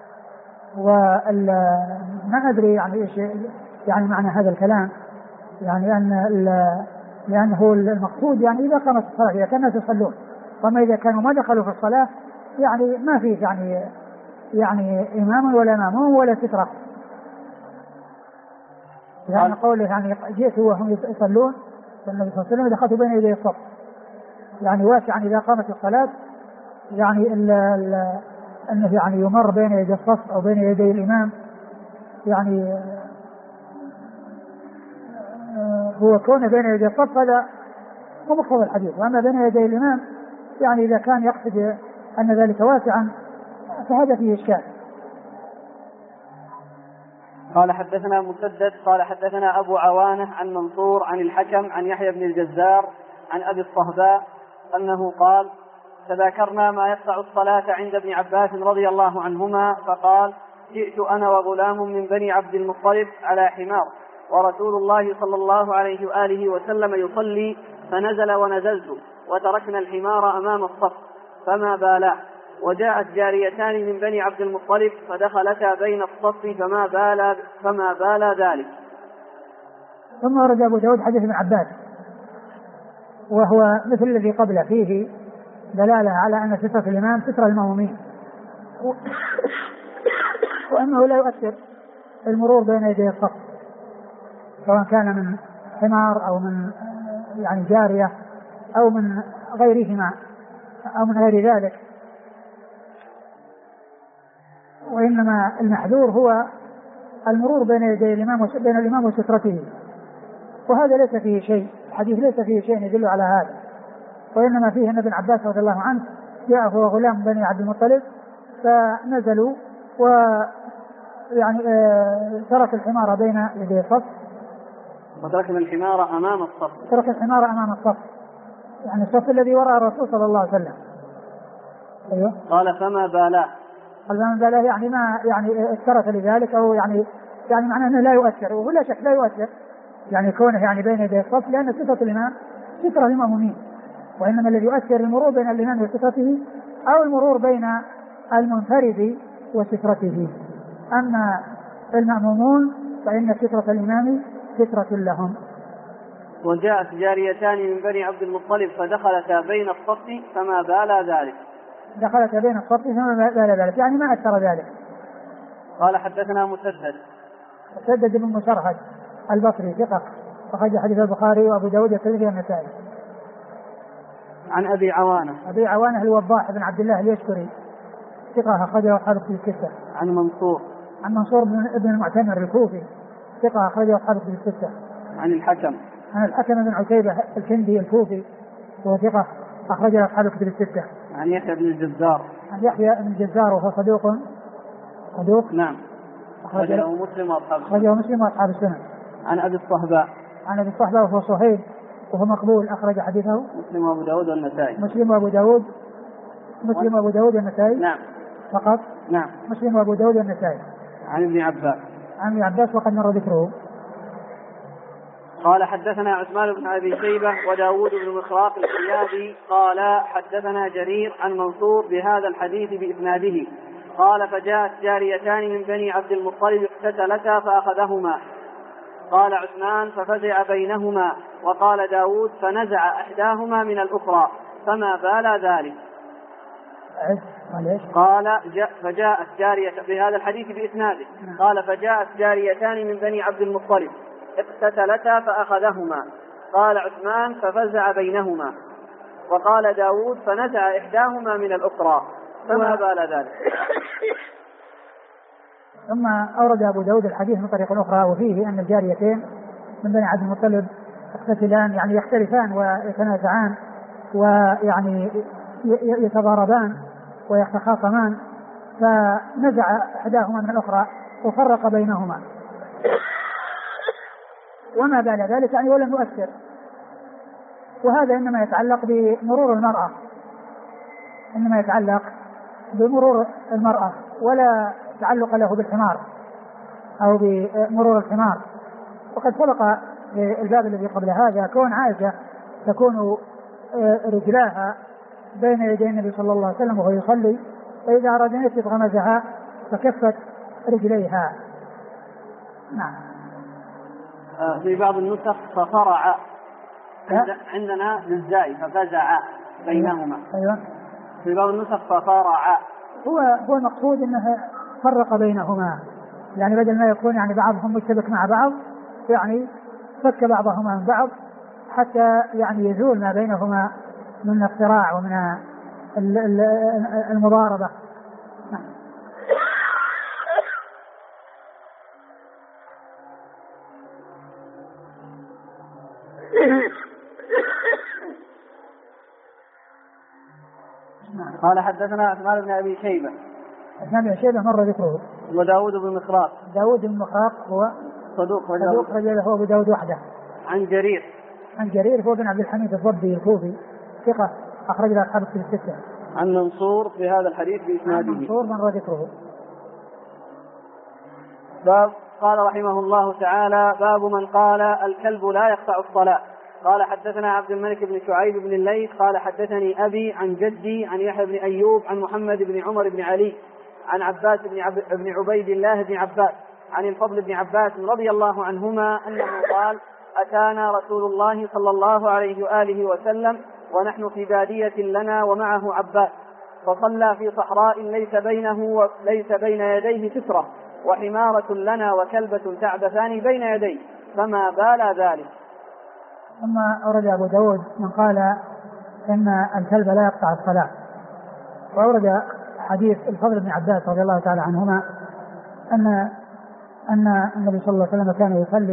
وما أدري يعني إيش يعني معنى هذا الكلام يعني لأنه المقصود يعني إذا قامت الصلاة إذا كانوا يصلون وما إذا كانوا ما دخلوا في الصلاة يعني ما فيه يعني إمام ولا مأموم ولا سترة. يعني قوله يعني جئت وهم يصلون فالنبي صلى الله عليه وسلم دخلت بين يدي الصف يعني واسعا إذا قامت الصلاة يعني أنه يعني يمر بين يدي الصف أو بين يدي الإمام يعني هو كونه بين يدي الصف هذا هو مقتضى الحديث. وأما بين يدي الإمام يعني إذا كان يقصد أن ذلك واسعا فهذا فيه إشكال. قال حدثنا مسدد قال حدثنا أبو عوانة عن منصور عن الحكم عن يحيى بن الجزار عن أبي الصهباء أنه قال تذاكرنا ما يقطع الصلاة عند ابن عباس رضي الله عنهما فقال جئت أنا وغلام من بني عبد المطلب على حمار ورسول الله صلى الله عليه وآله وسلم يصلي فنزل ونزلت وتركنا الحمار أمام الصف فما بالا وجاءت جاريتان من بني عبد المطلب فدخلتا بين الصف فما بالا ذلك. ثم ورد أبو داود حديث ابن عباس وهو مثل الذي قبله فيه دلالة على أن سترة الإمام سترة المأمومين وأنه لا يؤثر المرور بين يدي الصف سواء كان من حمار أو من يعني جارية أو من غيرهما أو من غير ذلك. وإنما المحذور هو المرور بين يدي الإمام بين الإمام وسترته وهذا ليس فيه شيء. الحديث ليس فيه شيء يدل على هذا وإنما فيه أن ابن عباس رضي الله عنه جاء هو غلام بني عبد المطلب فنزلوا ويعني ترك الحمار بين يدي الصف وتركنا الحمار أمام الصف. ترك الحمار أمام الصف يعني الصف الذي وراء الرسول صلى الله عليه وسلم. أيوه. قال فما بالا. قال فما بالا يعني ما يعني اشترط لذلك أو يعني معناه أنه لا يؤثر وهو لا شك لا يؤثر يعني كونه يعني بين يدي الصف لأن سترة الإمام سترة المأمومين وإنما الذي يؤثر المرور بين الإمام وسترته أو المرور بين المنفرد وسترته. أما المأمومون فإن سترة الإمام سترة لهم. وجاءت جاريتان من بني عبد المطلب فدخلتا بين الصف فما بالا ذلك. دخلتا بين الصف فما بالا ذلك يعني ما أثر ذلك. قال حدثنا مسدد بن مسرهد البصري ثقة أخرج حديث البخاري وأبو داود والترمذي والنسائي. عن أبي عوانة الوضاح بن عبد الله اليشكري ثقة أخرجه أصحاب الكتب الستة. عن منصور بن المعتمر الكوفي ثقة أخرجه أصحاب الكتب الستة. عن الحكم بن عتيبة الكندي الكوفي وهو ثقة أخرجه أصحاب الكتب الستة. عن يحيى بن الجزار وهو صدوق نعم أخرجه مسلم وأصحاب السنن. عن أبي الصهباء. عن أبي الصهباء وهو صهيب وهو مقبول أخرج حديثه مسلم وأبو داود والنسائي. مسلم وأبو داود والنسائي. نعم. فقط. نعم. مسلم وأبو داود والنسائي. عن ابن عباس. عن ابن عباس وقد مر ذكره. قال حدثنا عثمان بن أبي شيبة وداود بن مخراق الحيادي قال حدثنا جرير عن منصور بهذا الحديث بإسناده قال فجاءت جاريتان من بني عبد المطلب اقتتلتا فأخذهما. قال عثمان ففزع بينهما. وقال داود فنزع إحداهما من الأخرى فما بال ذلك. قال فجاءت جارية بهذا الحديث بإسناده قال فجاءت جاريتان من بني عبد المطلب اقتتلتا فأخذهما. قال عثمان ففزع بينهما. وقال داود فنزع إحداهما من الأخرى فما بال ذلك. ثم أورد أبو داود الحديث من طريق أخرى وفيه أن الجاريتين من بني عبد المطلب اقتتلان يعني يختلفان ويتنازعان ويعني يتضاربان ويتخاصمان فنزع إحداهما من الأخرى وفرق بينهما. وما بال ذلك يعني ولم يؤثر. وهذا إنما يتعلق بمرور المرأة ولا تعلق له بالحمار أو بمرور الحمار. وقد سبق في الباب الذي قبل هذا كون عائشة تكون رجلاها بين يدي النبي صلى الله عليه وسلم وهو يصلي فإذا أراد أن يسبق غمزها فكفت رجليها. نعم. في بعض النسخ ففرع عندنا للزاي ففزع بينهما. أيوة. في بعض النسخ ففرع هو المقصود أنه فرق بينهما يعني بدل ما يكون يعني بعضهم مشتبك مع بعض يعني فك بعضهما من بعض حتى يعني يزول ما بينهما من الصراع ومن المضاربة. قال حدثنا عثمان بن أبي شيبة. عثمان بن شيبة مر ذكره. وداود بن مخراق. داود بن مخراق هو صدوق رجل هو أبو داود وحده. عن جرير هو بن عبد الحميد الضبي الكوفي ثقة أخرج له أصحاب الكتب الستة. عن منصور في هذا الحديث بإسناده. منصور مر ذكره. باب قال رحمه الله تعالى باب من قال الكلب لا يقطع الصلاة. قال حدثنا عبد الملك بن شعيب بن الليث قال حدثني أبي عن جدي عن يحيى بن أيوب عن محمد بن عمر بن علي عن عباس بن عبيد الله بن عباس عن الفضل بن عباس رضي الله عنهما أنه قال أتانا رسول الله صلى الله عليه وآله وسلم ونحن في بادية لنا ومعه عباس فصلى في صحراء ليس بين يديه سترة وحمارة لنا وكلبة تعبثان بين يديه فما بال ذلك. ثم أورد أبو داود من قال إن الكلب لا يقطع الصلاة. وأورد حديث الفضل بن عباس رضي الله تعالى عنهما أن النبي صلى الله عليه وسلم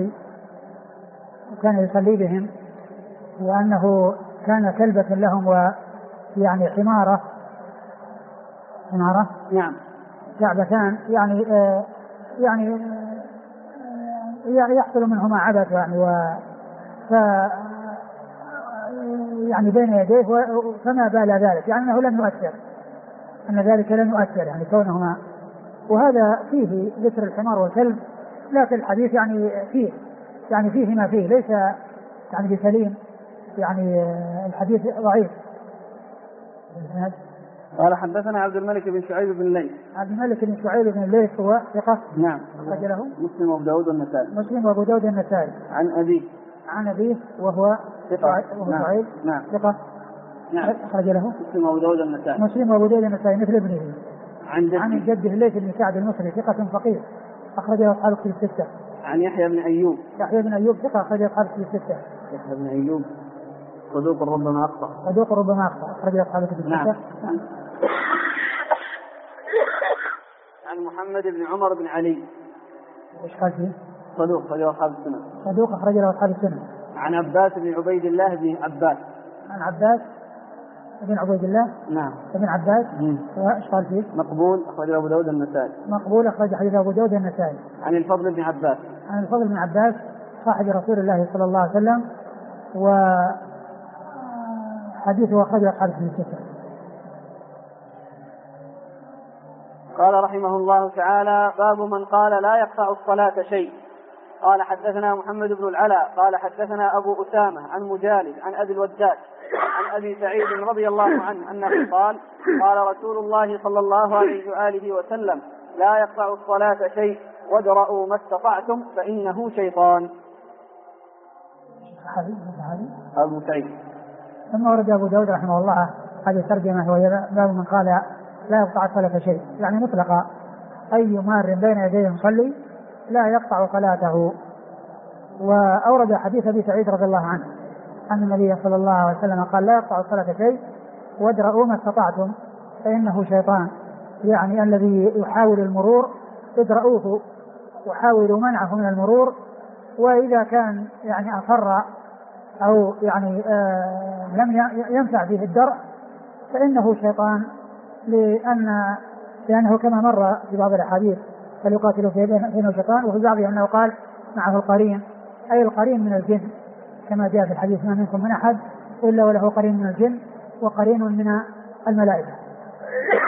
كان يصلي بهم وأنه كان كلبة لهم ويعني حمارة نعم تعبثان يعني يحصل منهما عبث يعني بين يديه فما بال ذلك يعني أنه لم يؤثر أن ذلك لم يؤثر يعني كونهما. وهذا فيه ذكر الحمار والكلب لكن الحديث يعني فيه ما فيه ليس يعني بسليم يعني الحديث ضعيف. قال حدثنا عبد الملك بن شعيب بن الليث. عبد الملك بن شعيب بن الليث هو ثقة. نعم. أخرجه مسلم وأبو داود والنسائي. عن أبيه وهو شعيب. نعم. ثقة. نعم. أخرج له مسلم وأبو داود والنسائي مثل ابنه. عن جده الليث بن سعد المصري ثقة فقيه أخرجه أصحاب الكتب الستة. عن يحيى بن أيوب ثقة أخرجه أصحاب الكتب الستة. يحيى بن أيوب صدوق ربما أخطأ أخرجه أصحاب الكتب الستة. نعم. عن محمد بن عمر بن علي. إيش قال فيه؟ صدوق أخرجه أصحاب السنة. صدوق أخرجه أصحاب السنة. عن عباس بن عبيد الله بن عباس. عن عباس بن عبيد الله. نعم. بن عباس. وإيش قال فيه؟ مقبول أخرجه أبو داود النسائي. أخرج حديث أبو داود النسائي. عن الفضل بن عباس. صاحب رسول الله صلى الله عليه وسلم، وحديثه أخرجه أصحاب الحديث الستة. قال رحمه الله تعالى: باب من قال لا يقطع الصلاة شيء. قال حدثنا محمد بن العلاء قال حدثنا أبو أسامة عن مجالد عن أبي الوداد عن أبي سعيد رضي الله عنه أنه قال: قال رسول الله صلى الله عليه وآله وسلم: لا يقطع الصلاة شيء وادرؤوا ما استطعتم فإنه شيطان. أبو سعيد. ثم ورد أبو داود رحمه الله هذه الترجمة، وهي باب من قال لا يقطع الصلاة شيء، يعني مطلقا أي مار بين يديه المصلي لا يقطع صلاته. وأورد حديث أبي سعيد رضي الله عنه أن النبي صلى الله عليه وسلم قال: لا يقطع الصلاة شيء وادرؤوا ما استطعتم فإنه شيطان، يعني الذي يحاول المرور ادرؤوه وحاولوا منعه من المرور، وإذا كان يعني أصر أو يعني لم ينفع فيه الدرء فإنه شيطان، لأنه كما مر في بعض الأحاديث فليقاتلوا فينه شيطان، وفي بعضها أنه قال معه القرين، أي القرين من الجن، كما جاء في الحديث: ما منكم من أحد إلا وله قرين من الجن وقرين من الملائكة.